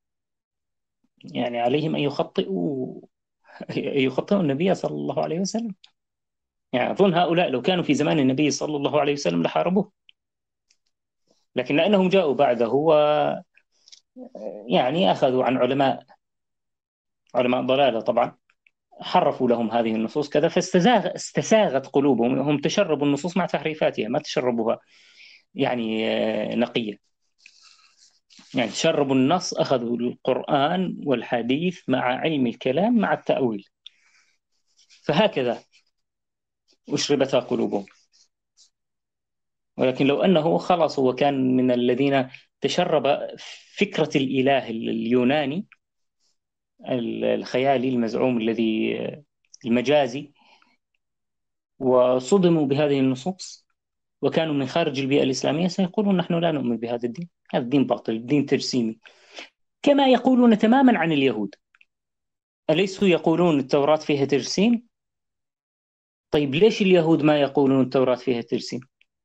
يعني عليهم أن يخطئوا أن يخطئوا النبي صلى الله عليه وسلم. يعني أظن هؤلاء لو كانوا في زمان النبي صلى الله عليه وسلم لحاربوه، لكن لأنهم جاءوا بعده ويعني أخذوا عن علماء علماء ضلالة طبعا، حرفوا لهم هذه النصوص كذا، فاستزاغ استساغت قلوبهم، هم تشربوا النصوص مع تحريفاتها، ما تشربوها يعني آه، نقية. يعني تشربوا النص، أخذوا القرآن والحديث مع علم الكلام مع التأويل، فهكذا أشربتها قلوبهم. ولكن لو أنه خلاص هو كان من الذين تشرب فكرة الإله اليوناني الخيالي المزعوم الذي المجازي، وصدموا بهذه النصوص وكانوا من خارج البيئة الإسلامية، سيقولون نحن لا نؤمن بهذا الدين، هذا الدين باطل، الدين تجسيمي. كما يقولون تماما عن اليهود، أليسوا يقولون التوراة فيها تجسيم؟ طيب ليش اليهود ما يقولون التوراة فيها تجسيم؟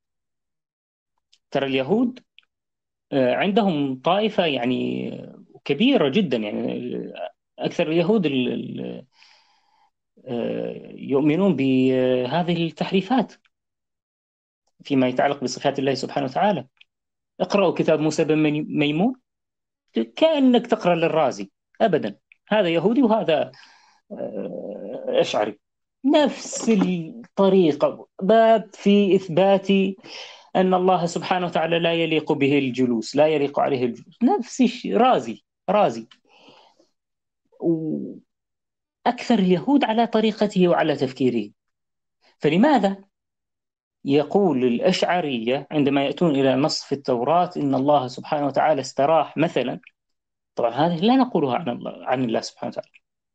ترى اليهود آه، عندهم طائفة يعني كبيرة جدا، يعني أكثر اليهود ال- ال- آه، يؤمنون بهذه التحريفات فيما يتعلق بصفات الله سبحانه وتعالى. اقرأوا كتاب موسى بن مي- ميمون، كأنك تقرأ للرازي. أبدا، هذا يهودي وهذا آه، أشعري، نفس الطريقة، باب في إثبات أن الله سبحانه وتعالى لا يليق به الجلوس، لا يليق عليه الجلوس، نفس الشيء، رازي رازي. وأكثر اليهود على طريقته وعلى تفكيره. فلماذا؟ يقول الأشعرية عندما يأتون إلى نص في التوراة إن الله سبحانه وتعالى استراح مثلا، طبعا هذه لا نقولها عن الله عن الله سبحانه وتعالى،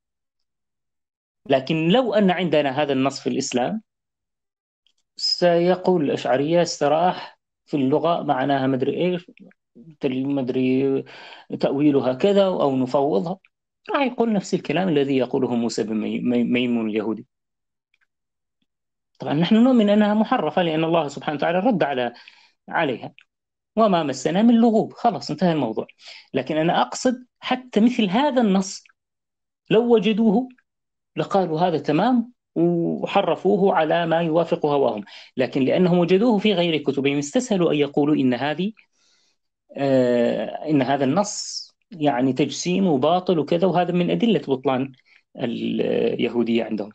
لكن لو أن عندنا هذا النص في الإسلام سيقول الأشعرية استراح في اللغة معناها مدري إيش، مدري تأويلها كذا أو نفوضها، راح يقول نفس الكلام الذي يقوله موسى بن مي- مي- ميمون اليهودي. طبعا نحن نؤمن أنها محرفة لأن الله سبحانه وتعالى رد على عليها، وما مسنا من لغوب، خلاص انتهى الموضوع. لكن أنا أقصد حتى مثل هذا النص لو وجدوه لقالوا هذا تمام وحرفوه على ما يوافق هواهم، لكن لأنهم وجدوه في غير كتبهم استسهلوا أن يقولوا إن هذه آه إن هذا النص يعني تجسيم وباطل وكذا، وهذا من أدلة بطلان اليهودية عندهم.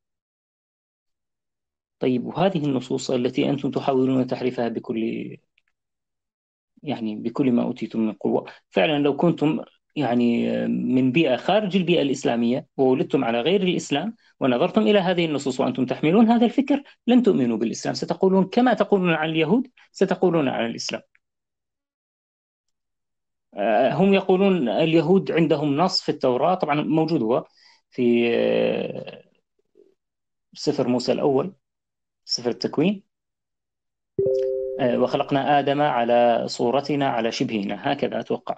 طيب، وهذه النصوص التي أنتم تحاولون تحريفها بكل يعني بكل ما أوتيتم من قوة، فعلا لو كنتم يعني من بيئة خارج البيئة الإسلامية وولدتم على غير الإسلام ونظرتم إلى هذه النصوص وأنتم تحملون هذا الفكر لن تؤمنوا بالإسلام، ستقولون كما تقولون عن اليهود ستقولون عن الإسلام. آه، هم يقولون اليهود عندهم نص في التوراة، طبعا موجود هو في آه، سفر موسى الأول، سفر التكوين، آه، وخلقنا آدم على صورتنا على شبهنا، هكذا أتوقع.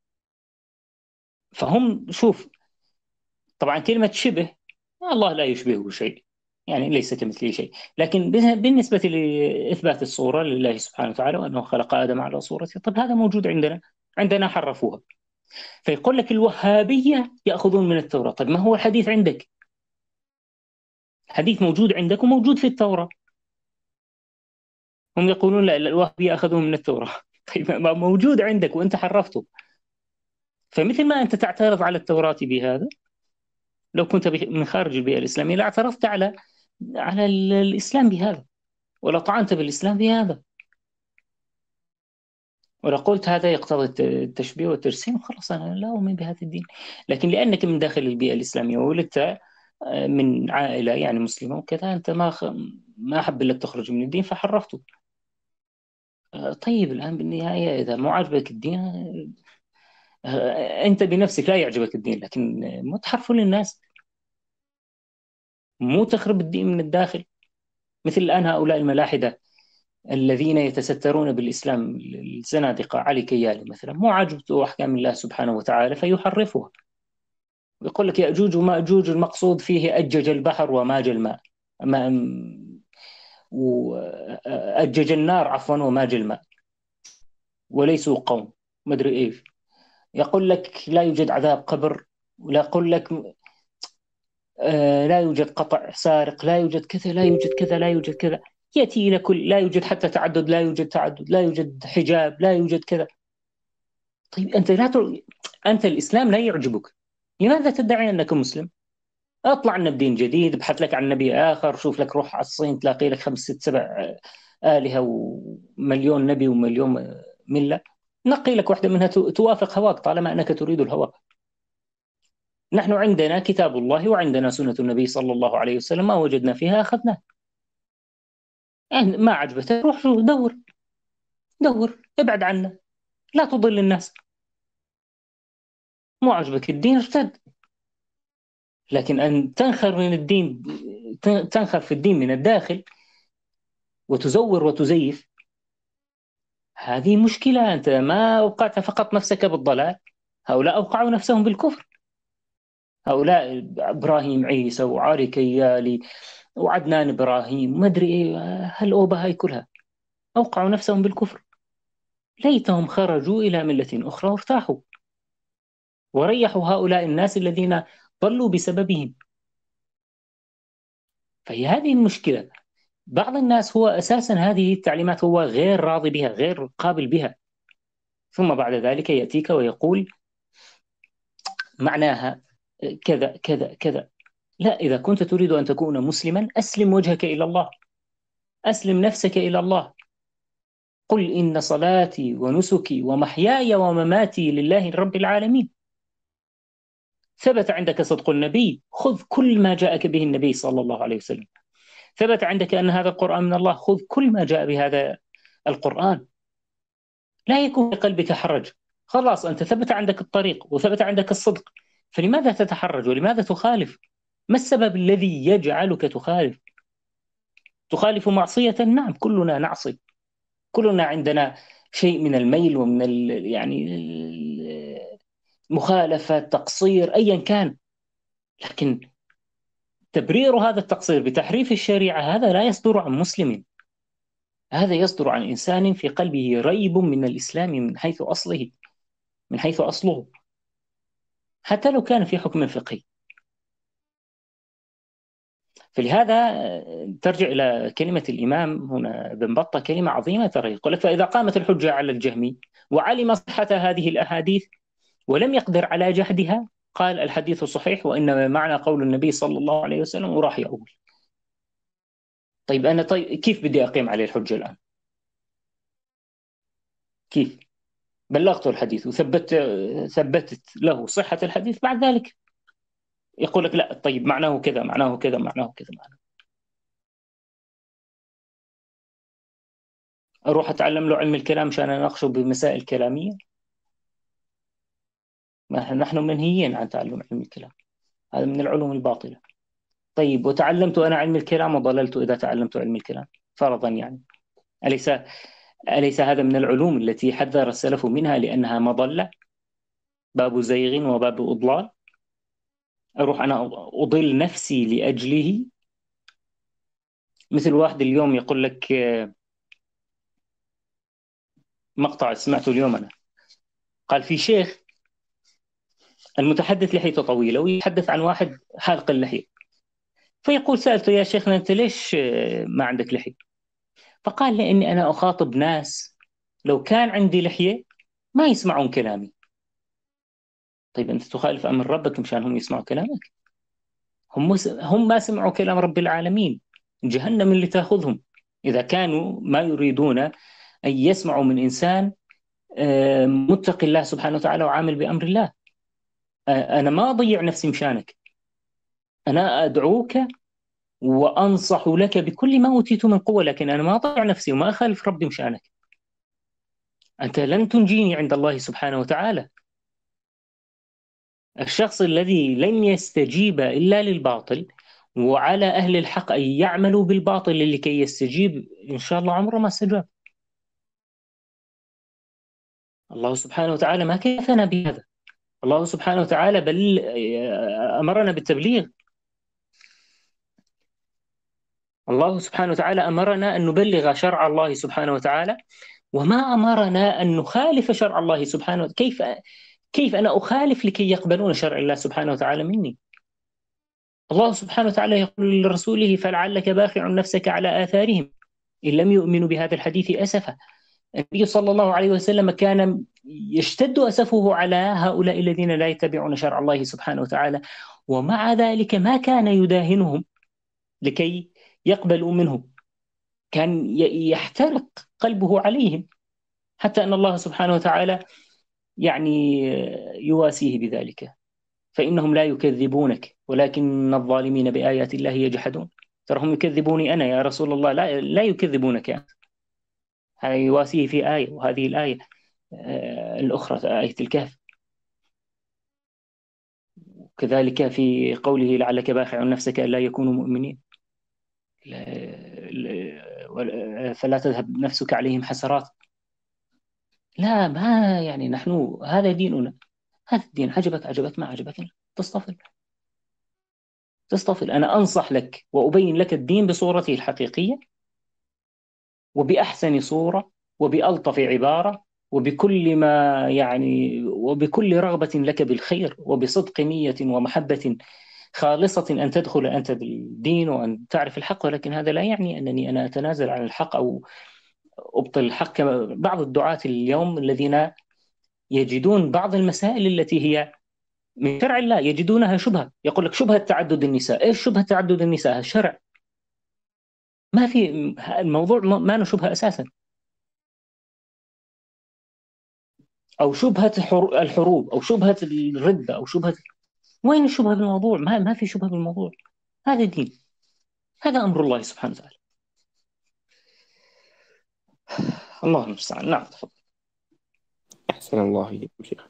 فهم شوف، طبعا كلمة شبه الله لا يشبهه شيء، يعني ليس كمثله شيء، لكن بالنسبة لإثبات الصورة لله سبحانه وتعالى وأنه خلق آدم على صورته، طب هذا موجود عندنا، عندنا حرفوها. فيقول لك الوهابية يأخذون من التوراة، طيب ما هو الحديث عندك؟ حديث موجود عندك وموجود في التوراة. هم يقولون لا، الوهابية أخذوه من التوراة طيب ما موجود عندك وأنت حرفته. فمثل ما أنت تعترض على التوراة بهذا، لو كنت من خارج البيئة الإسلامية لاعترضت على على الإسلام بهذا، ولا طعنت بالإسلام بهذا، ولا قلت هذا يقتضي التشبيه والتجسيم، خلاص أنا لا أؤمن بهذا الدين. لكن لأنك من داخل البيئة الإسلامية وولدت آه، من عائلة يعني مسلمة وكذا، أنت ما خ... ما أحب لك تخرج من الدين فحرفته. آه، طيب الآن بالنهاية إذا مو عاجبك الدين، آه، أنت بنفسك لا يعجبك الدين، لكن مو تحرفه للناس، مو تخرب الدين من الداخل. مثل الآن هؤلاء الملاحدة الذين يتسترون بالإسلام، الزنادقة، علي كيالي مثلا، مو عاجبته أحكام الله سبحانه وتعالى فيحرفها، ويقول لك يأجوج ومأجوج المقصود فيه أجج البحر وماج الماء، ما وأجج النار عفوا وماج الماء، وليسوا قوم مدري إيش. يقول لك لا يوجد عذاب قبر، ولا يقول لك آه لا يوجد قطع سارق، لا يوجد كذا، لا يوجد كذا، لا يوجد كذا، يأتي إلى كل، لا يوجد حتى تعدد، لا يوجد تعدد، لا يوجد حجاب، لا يوجد كذا. طيب أنت لا ت... أنت الإسلام لا يعجبك، لماذا تدعي أنك مسلم؟ اطلع لنا بدين جديد، ابحث لك عن نبي آخر، شوف لك، روح على الصين تلاقي لك خمس ست سبع آلهة ومليون نبي ومليون ملة، نقي لك واحدة منها توافق هواك طالما أنك تريد الهوى. نحن عندنا كتاب الله وعندنا سنة النبي صلى الله عليه وسلم، ما وجدنا فيها أخذناه. يعني ما عجبتك روح شوف، دور دور، ابعد عنا، لا تضل الناس. مو عجبك الدين ارتد، لكن أن تنخر من الدين، تنخر في الدين من الداخل وتزور وتزيف، هذه مشكلة. أنت ما أوقعت فقط نفسك بالضلال، هؤلاء أوقعوا نفسهم بالكفر. هؤلاء إبراهيم عيسى وعلي كيالي وعدنان إبراهيم ما أدري إيه، هالأوبة هاي كلها أوقعوا نفسهم بالكفر. ليتهم خرجوا إلى ملة أخرى وارتاحوا وريحوا هؤلاء الناس الذين ضلوا بسببهم. فهي هذه المشكلة. بعض الناس هو أساسا هذه التعليمات هو غير راضي بها، غير قابل بها، ثم بعد ذلك يأتيك ويقول معناها كذا كذا كذا. لا، إذا كنت تريد أن تكون مسلما أسلم وجهك إلى الله، أسلم نفسك إلى الله. قل إن صلاتي ونسكي ومحياي ومماتي لله رب العالمين. ثبت عندك صدق النبي، خذ كل ما جاءك به النبي صلى الله عليه وسلم. ثبت عندك أن هذا القرآن من الله، خذ كل ما جاء بهذا القرآن، لا يكون في قلبك حرج. خلاص أنت ثبت عندك الطريق وثبت عندك الصدق، فلماذا تتحرج ولماذا تخالف؟ ما السبب الذي يجعلك تخالف؟ تخالف معصية؟ نعم، كلنا نعصي، كلنا عندنا شيء من الميل ومن ال يعني مخالفة، تقصير، أيا كان. لكن تبرير هذا التقصير بتحريف الشريعة هذا لا يصدر عن مسلم، هذا يصدر عن إنسان في قلبه ريب من الإسلام من حيث أصله، من حيث أصله، حتى لو كان في حكم فقهي. فلهذا ترجع إلى كلمة الإمام هنا ابن بطة، كلمة عظيمة ترى، يقول لك: فإذا قامت الحجة على الجهمي وعلم صحة هذه الأحاديث ولم يقدر على جحدها، قال: الحديث صحيح وإنما معنى قول النبي صلى الله عليه وسلم، وراح يقول. طيب أنا طيب كيف بدي أقيم عليه الحجة الآن؟ كيف؟ بلغته الحديث وثبت ثبتت له صحة الحديث، بعد ذلك يقول لك: لا طيب معناه كذا، معناه كذا، معناه كذا، معناه. أروح أتعلم له علم الكلام عشان أناقشه بمسائل كلامية؟ ما نحن منهيين عن تعلم علم الكلام، هذا من العلوم الباطلة. طيب وتعلمت أنا علم الكلام وضللت إذا تعلمت علم الكلام فرضا، يعني أليس أليس هذا من العلوم التي حذر السلف منها لأنها مضلة، باب زيغ وباب إضلال؟ أروح أنا أضل نفسي لأجله؟ مثل واحد اليوم يقول لك، مقطع سمعته اليوم أنا، قال في شيخ المتحدث لحيته طويلة ويتحدث عن واحد حالق اللحية، فيقول: سألته: يا شيخنا أنت ليش ما عندك لحية؟ فقال: لأني أنا أخاطب ناس لو كان عندي لحية ما يسمعون كلامي. طيب أنت تخالف أمر ربك مشان هم يسمعوا كلامك؟ هم هم ما سمعوا كلام رب العالمين، جهنم اللي تأخذهم إذا كانوا ما يريدون أن يسمعوا من إنسان آه، متقي الله سبحانه وتعالى وعامل بأمر الله. آه، أنا ما أضيع نفسي مشانك، أنا أدعوك وأنصح لك بكل ما أوتيت من قوة، لكن أنا ما أضيع نفسي وما أخالف ربي مشانك. أنت لن تنجيني عند الله سبحانه وتعالى. الشخص الذي لن يستجيب إلا للباطل، وعلى أهل الحق أن يعملوا بالباطل لكي يستجيب، إن شاء الله عمره ما استجاب. الله سبحانه وتعالى ما كيفنا بهذا، الله سبحانه وتعالى بل أمرنا بالتبليغ، الله سبحانه وتعالى أمرنا أن نبلغ شرع الله سبحانه وتعالى، وما أمرنا أن نخالف شرع الله سبحانه وتعالى. كيف كيف أنا أخالف لكي يقبلون شرع الله سبحانه وتعالى مني؟ الله سبحانه وتعالى يقول لرسوله: فلعلك باخع نفسك على آثارهم إن لم يؤمنوا بهذا الحديث أسفا. النبي صلى الله عليه وسلم كان يشتد أسفه على هؤلاء الذين لا يتبعون شرع الله سبحانه وتعالى، ومع ذلك ما كان يداهنهم لكي يقبلوا منه، كان يحترق قلبه عليهم، حتى أن الله سبحانه وتعالى يعني يواسيه بذلك: فإنهم لا يكذبونك ولكن الظالمين بآيات الله يجحدون. ترى هم يكذبوني أنا يا رسول الله، لا, لا يكذبونك أنت. هذا يواسيه في آية، وهذه الآية آه الأخرى آية الكهف. كذلك في قوله: لعلك باخع نفسك ألا يكونوا مؤمنين، فلا تذهب نفسك عليهم حسرات. لا، ما يعني نحن هذا ديننا، هذا الدين عجبك عجبك، ما عجبك تصطفل تصطفل. أنا أنصح لك وأبين لك الدين بصورته الحقيقية وبأحسن صورة وبألطف عبارة وبكل ما يعني وبكل رغبة لك بالخير وبصدق نية ومحبة خالصة أن تدخل أنت بالدين وأن تعرف الحق. ولكن هذا لا يعني أنني أنا أتنازل عن الحق أو أبطل الحق، كما بعض الدعاة اليوم الذين يجدون بعض المسائل التي هي من شرع الله يجدونها شبهة. يقول لك: شبهة تعدد النساء. إيش شبهة تعدد النساء؟ الشرع ما في الموضوع، ما له شبهة أساسا. أو شبهة الحروب أو شبهة الردة أو شبهة، وين الشبهة بالموضوع؟ ما ما في شبهة بالموضوع، هذا دين، هذا أمر الله سبحانه وتعالى. الله المستعان. نعم تفضل. أحسن الله إليكم شيخ.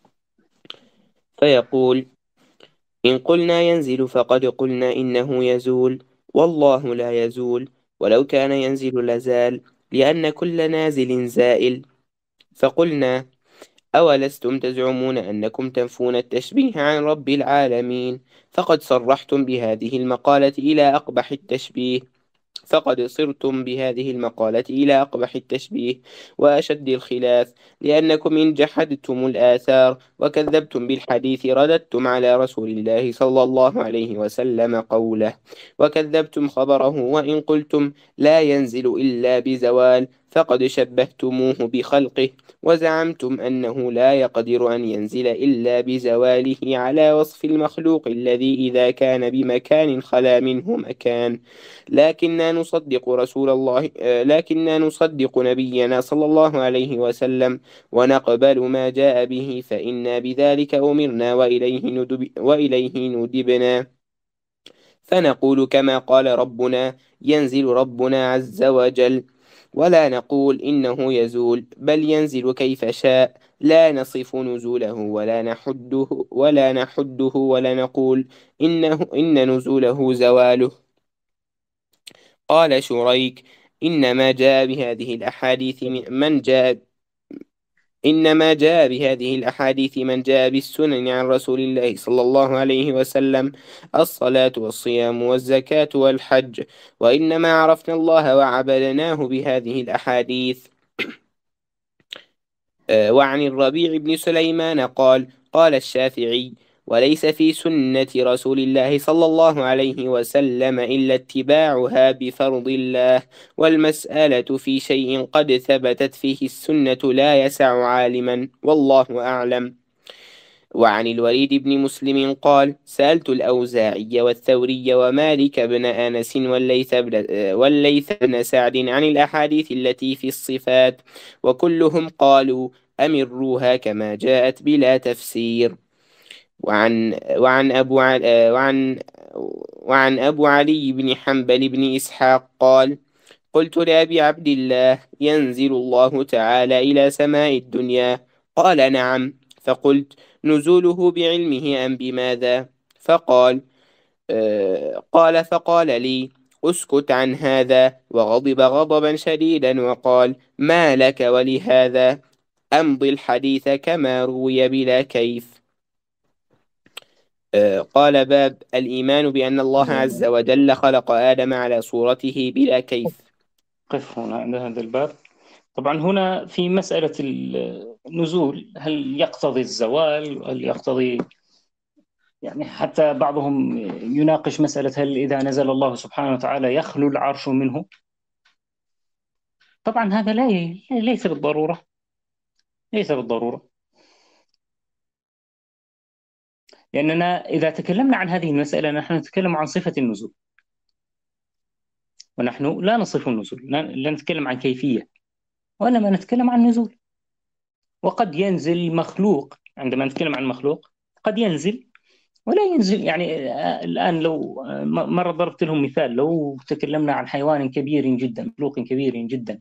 فيقول: إن قلنا ينزل فقد قلنا إنه يزول، والله لا يزول، ولو كان ينزل لزال، لأن كل نازل زائل. فقلنا: أولستم تزعمون أنكم تنفون التشبيه عن رب العالمين؟ فقد صرحتم بهذه المقالة إلى أقبح التشبيه فقد صرتم بهذه المقالة إلى أقبح التشبيه وأشد الخلاف، لأنكم إن جحدتم الآثار وكذبتم بالحديث رددتم على رسول الله صلى الله عليه وسلم قوله، وكذبتم خبره، وإن قلتم لا ينزل إلا بزوال فقد شبهتموه بخلقه، وزعمتم أنه لا يقدر أن ينزل إلا بزواله على وصف المخلوق الذي إذا كان بمكان خلا منه مكان. لكننا نصدق رسول الله آه، لكننا نصدق نبينا صلى الله عليه وسلم، ونقبل ما جاء به، فإنا بذلك أمرنا وإليه ندب وإليه ندبنا. فنقول كما قال ربنا: ينزل ربنا عز وجل. ولا نقول إنه يزول، بل ينزل كيف شاء، لا نصف نزوله ولا نحده ولا نحده ولا نقول إنه إن نزوله زواله. قال شريك: إنما جاء بهذه الأحاديث من من جاء إنما جاء بهذه الأحاديث من جاء بالسنن عن رسول الله صلى الله عليه وسلم: الصلاة والصيام والزكاة والحج. وإنما عرفنا الله وعبدناه بهذه الأحاديث. آه، وعن الربيع بن سليمان قال: قال الشافعي: وليس في سنة رسول الله صلى الله عليه وسلم إلا اتباعها بفرض الله، والمسألة في شيء قد ثبتت فيه السنة لا يسع عالما، والله أعلم. وعن الوليد بن مسلم قال: سألت الأوزاعي والثوري ومالك بن أنس والليث بن, والليث بن سعد عن الأحاديث التي في الصفات، وكلهم قالوا: أمروها كما جاءت بلا تفسير. وعن وعن أبو ع- وعن وعن أبو علي بن حنبل بن إسحاق قال: قلت لأبي عبد الله: ينزل الله تعالى إلى سماء الدنيا؟ قال: نعم. فقلت: نزوله بعلمه أم بماذا؟ فقال: آه قال فقال لي: اسكت عن هذا، وغضب غضبا شديدا وقال: ما لك ولهذا؟ أمضي الحديث كما روي بلا كيف. آه قال: باب الإيمان بأن الله عز وجل خلق آدم على صورته بلا كيف. قف هنا عند هذا الباب. طبعا هنا في مسألة النزول، هل يقتضي الزوال؟ هل يقتضي، يعني حتى بعضهم يناقش مسألة هل إذا نزل الله سبحانه وتعالى يخلو العرش منه؟ طبعا هذا لا ي- ليس بالضرورة، ليس بالضرورة. لأننا إذا تكلمنا عن هذه المسألة نحن نتكلم عن صفة النزول، ونحن لا نصف النزول، لا لا نتكلم عن كيفية، وإنما نتكلم عن نزول. وقد ينزل مخلوق، عندما نتكلم عن مخلوق قد ينزل ولا ينزل. يعني آه، الآن لو آه، م- مرة ضربت لهم مثال، لو تكلمنا عن حيوان كبير جدا، مخلوق كبير جدا،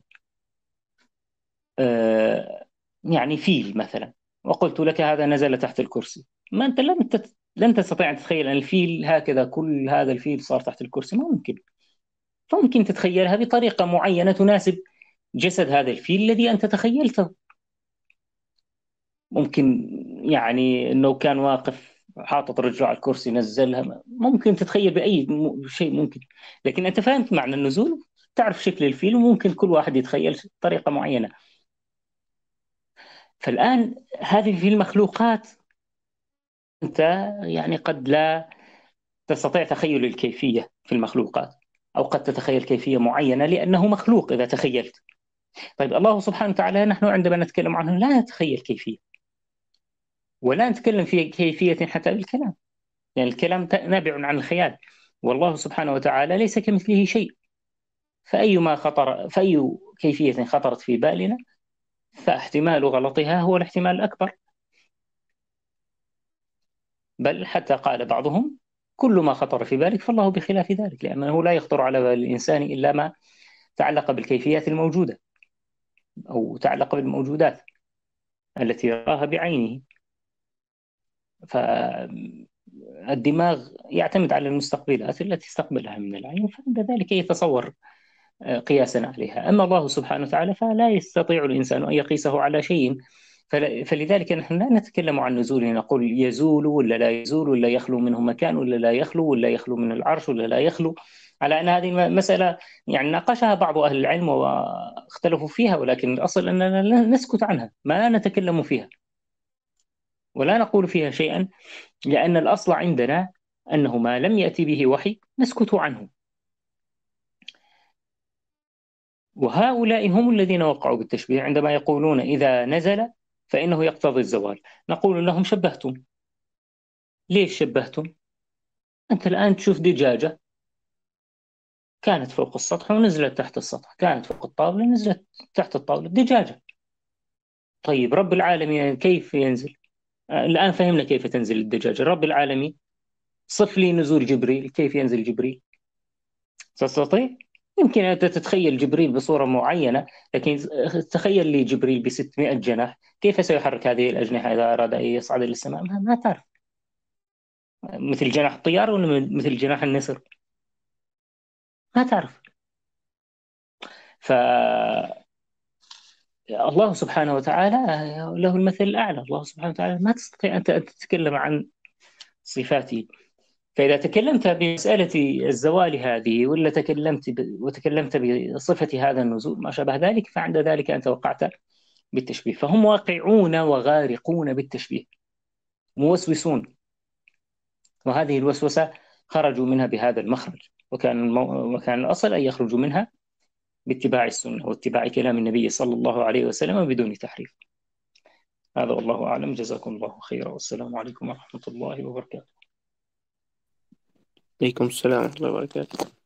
آه، يعني فيل مثلا، وقلت لك هذا نزل تحت الكرسي، ما أنت لن تت... لن تستطيع أن تتخيل أن الفيل هكذا، كل هذا الفيل صار تحت الكرسي، ما ممكن. فممكن تتخيلها بطريقة معينة تناسب جسد هذا الفيل الذي أنت تخيلته. ممكن يعني أنه كان واقف حاطط رجله على الكرسي نزلها، ممكن تتخيل بأي م- شيء ممكن. لكن أنت فهمت معنى النزول، تعرف شكل الفيل، وممكن كل واحد يتخيل طريقة معينة. فالآن هذه في المخلوقات أنت يعني قد لا تستطيع تخيل الكيفية في المخلوقات، أو قد تتخيل كيفية معينة لأنه مخلوق إذا تخيلت. طيب الله سبحانه وتعالى نحن عندما نتكلم عنه لا نتخيل كيفية، ولا نتكلم في كيفية حتى بالكلام، يعني الكلام نابع عن الخيال، والله سبحانه وتعالى ليس كمثله شيء. فأيما خطر فأي كيفية خطرت في بالنا فاحتمال غلطها هو الاحتمال الأكبر. بل حتى قال بعضهم كل ما خطر في بالك فالله بخلاف ذلك، لأنه لا يخطر على بال الإنسان إلا ما تعلق بالكيفيات الموجودة أو تعلق بالموجودات التي يراها بعينه. فالدماغ يعتمد على المستقبلات التي استقبلها من العين، فعند ذلك يتصور قياسا عليها. أما الله سبحانه وتعالى فلا يستطيع الإنسان أن يقيسه على شيء. فلذلك نحن لا نتكلم عن نزوله، نقول يزول ولا لا يزول، ولا يخلو منه مكان ولا لا يخلو، ولا يخلو من العرش ولا لا يخلو، على أن هذه مسألة يعني ناقشها بعض أهل العلم واختلفوا فيها، ولكن الأصل أننا لا نسكت عنها، ما نتكلم فيها ولا نقول فيها شيئا، لأن الأصل عندنا أنه ما لم يأتي به وحي نسكت عنه. وهؤلاء هم الذين وقعوا بالتشبيه عندما يقولون إذا نزل فإنه يقتضي الزوال. نقول لهم شبهتم. ليش شبهتم؟ أنت الآن تشوف دجاجة كانت فوق السطح ونزلت تحت السطح، كانت فوق الطاولة نزلت تحت الطاولة، دجاجة. طيب رب العالمين كيف ينزل؟ آه، الآن فهمنا كيف تنزل الدجاجة. رب العالمين صف لي نزول جبريل، كيف ينزل جبريل؟ تستطيع؟ يمكن أن تتخيل جبريل بصورة معينة، لكن تخيل لي جبريل ب ستمائة جناح، كيف سيحرك هذه الأجنحة إذا أراد أن يصعد إلى السماء؟ ما, ما تعرف. مثل جناح الطيار ولا مثل جناح النسر؟ ما تعرف. فالله سبحانه وتعالى له المثل الأعلى. الله سبحانه وتعالى ما تستطيع أن تتكلم عن صفاته. فإذا تكلمت بمسألة الزوال هذه، ولا تكلمت ب... وتكلمت بصفة هذا النزول ما شابه ذلك، فعند ذلك أنت وقعت بالتشبيه. فهم واقعون وغارقون بالتشبيه، موسوسون، وهذه الوسوسة خرجوا منها بهذا المخرج. وكان المو... وكان الأصل أن يخرجوا منها باتباع السنة واتباع كلام النبي صلى الله عليه وسلم بدون تحريف. هذا والله أعلم، جزاكم الله خيرا، والسلام عليكم ورحمة الله وبركاته. عليكم السلام ورحمة الله وبركاته.